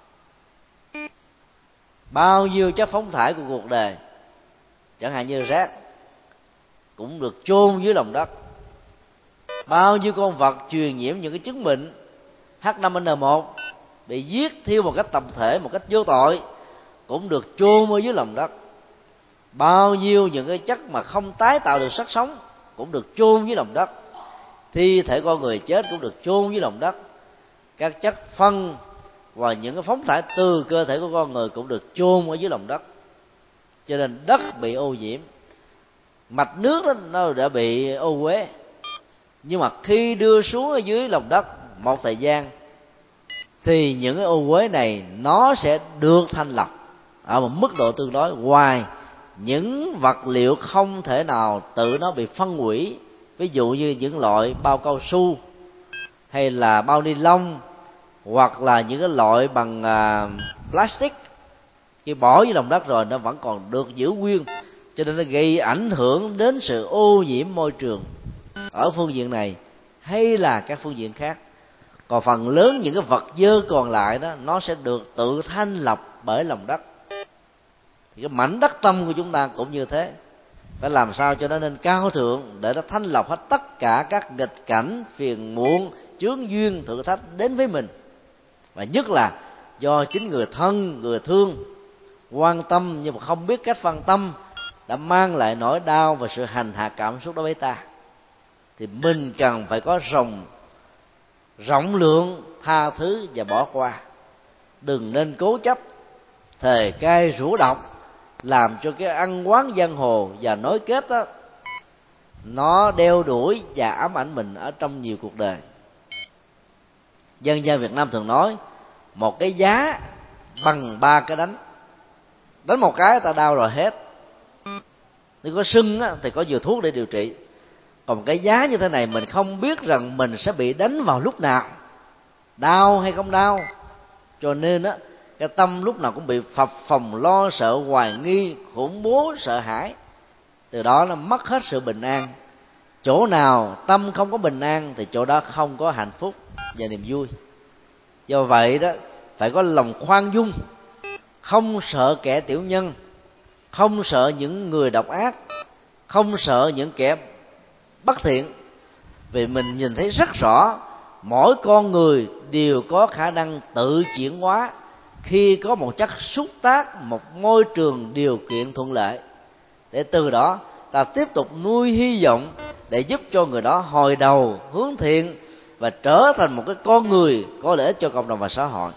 Bao nhiêu chất phóng thải của cuộc đời, chẳng hạn như rác, cũng được chôn dưới lòng đất. Bao nhiêu con vật truyền nhiễm những cái chứng bệnh H5N1 bị giết thiêu một cách tập thể, một cách vô tội, cũng được chôn ở dưới lòng đất. Bao nhiêu những cái chất mà không tái tạo được sắc sống cũng được chôn dưới lòng đất. Thi thể con người chết cũng được chôn dưới lòng đất. Các chất phân và những cái phóng thải từ cơ thể của con người cũng được chôn ở dưới lòng đất. Cho nên đất bị ô nhiễm, mạch nước đó nó đã bị ô uế. Nhưng mà khi đưa xuống ở dưới lòng đất một thời gian thì những cái ô uế này nó sẽ được thanh lọc ở một mức độ tương đối, ngoài những vật liệu không thể nào tự nó bị phân hủy, ví dụ như những loại bao cao su hay là bao ni lông, hoặc là những cái loại bằng plastic, khi bỏ dưới lòng đất rồi nó vẫn còn được giữ nguyên, cho nên nó gây ảnh hưởng đến sự ô nhiễm môi trường ở phương diện này hay là các phương diện khác. Còn phần lớn những cái vật dơ còn lại đó, nó sẽ được tự thanh lọc bởi lòng đất. Thì cái mảnh đất tâm của chúng ta cũng như thế, phải làm sao cho nó nên cao thượng để nó thanh lọc hết tất cả các nghịch cảnh, phiền muộn, chướng duyên, thử thách đến với mình. Và nhất là do chính người thân, người thương quan tâm nhưng mà không biết cách phân tâm đã mang lại nỗi đau và sự hành hạ cảm xúc đó với ta. Thì mình cần phải có rộng lượng tha thứ và bỏ qua. Đừng nên cố chấp thề cay rủ độc, làm cho cái ăn quán giang hồ và nối kết đó nó đeo đuổi và ám ảnh mình ở trong nhiều cuộc đời. Dân gian Việt Nam thường nói một cái giá bằng 3 cái đánh. Đánh một cái ta đau rồi hết. Nếu có sưng á, thì có nhiều thuốc để điều trị. Còn cái giá như thế này mình không biết rằng mình sẽ bị đánh vào lúc nào, đau hay không đau. Cho nên á, cái tâm lúc nào cũng bị phập phồng lo sợ, hoài nghi, khủng bố, sợ hãi. Từ đó nó mất hết sự bình an. Chỗ nào tâm không có bình an thì chỗ đó không có hạnh phúc và niềm vui. Do vậy đó, phải có lòng khoan dung, không sợ kẻ tiểu nhân, không sợ những người độc ác, không sợ những kẻ bất thiện. Vì mình nhìn thấy rất rõ mỗi con người đều có khả năng tự chuyển hóa khi có một chất xúc tác, một môi trường điều kiện thuận lợi, để từ đó ta tiếp tục nuôi hy vọng để giúp cho người đó hồi đầu hướng thiện và trở thành một cái con người có lợi ích cho cộng đồng và xã hội.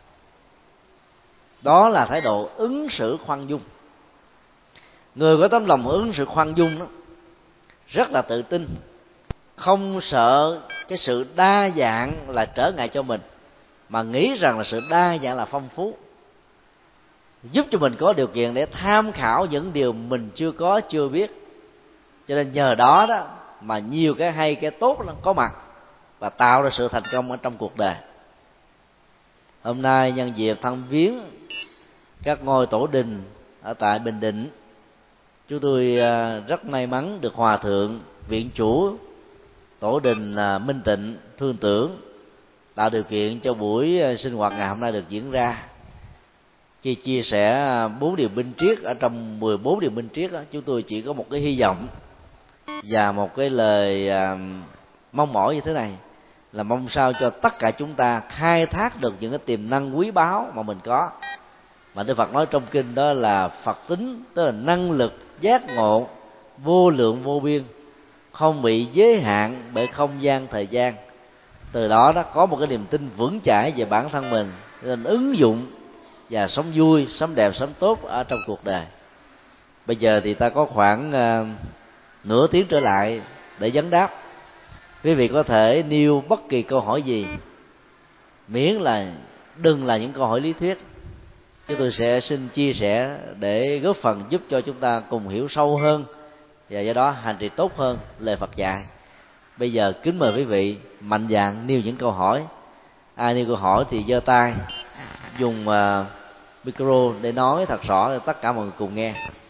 Đó là thái độ ứng xử khoan dung. Người có tấm lòng ứng xử khoan dung đó rất là tự tin, không sợ cái sự đa dạng là trở ngại cho mình, mà nghĩ rằng là sự đa dạng là phong phú, giúp cho mình có điều kiện để tham khảo những điều mình chưa có, chưa biết. Cho nên nhờ đó đó mà nhiều cái hay, cái tốt nó có mặt và tạo ra sự thành công ở trong cuộc đời. Hôm nay nhân dịp thăm viếng các ngôi tổ đình ở tại Bình Định, chúng tôi rất may mắn được Hòa Thượng Viện Chủ Tổ đình Minh Tịnh Thương Tưởng tạo điều kiện cho buổi sinh hoạt ngày hôm nay được diễn ra. Khi chia sẻ 4 điều minh triết, ở trong 14 điều minh triết đó, chúng tôi chỉ có một cái hy vọng và một cái lời mong mỏi như thế này, là mong sao cho tất cả chúng ta khai thác được những cái tiềm năng quý báu mà mình có, mà Đức Phật nói trong kinh đó là Phật tính, tức là năng lực giác ngộ vô lượng vô biên, không bị giới hạn bởi không gian thời gian. Từ đó đó có một cái niềm tin vững chãi về bản thân mình, nên ứng dụng và sống vui, sống đẹp, sống tốt ở trong cuộc đời. Bây giờ thì ta có khoảng nửa tiếng trở lại để vấn đáp. Quý vị có thể nêu bất kỳ câu hỏi gì, miễn là đừng là những câu hỏi lý thuyết. Chúng tôi sẽ xin chia sẻ để góp phần giúp cho chúng ta cùng hiểu sâu hơn và do đó hành trì tốt hơn lời Phật dạy. Bây giờ kính mời quý vị mạnh dạn nêu những câu hỏi. Ai nêu câu hỏi thì giơ tay, dùng micro để nói thật rõ để tất cả mọi người cùng nghe.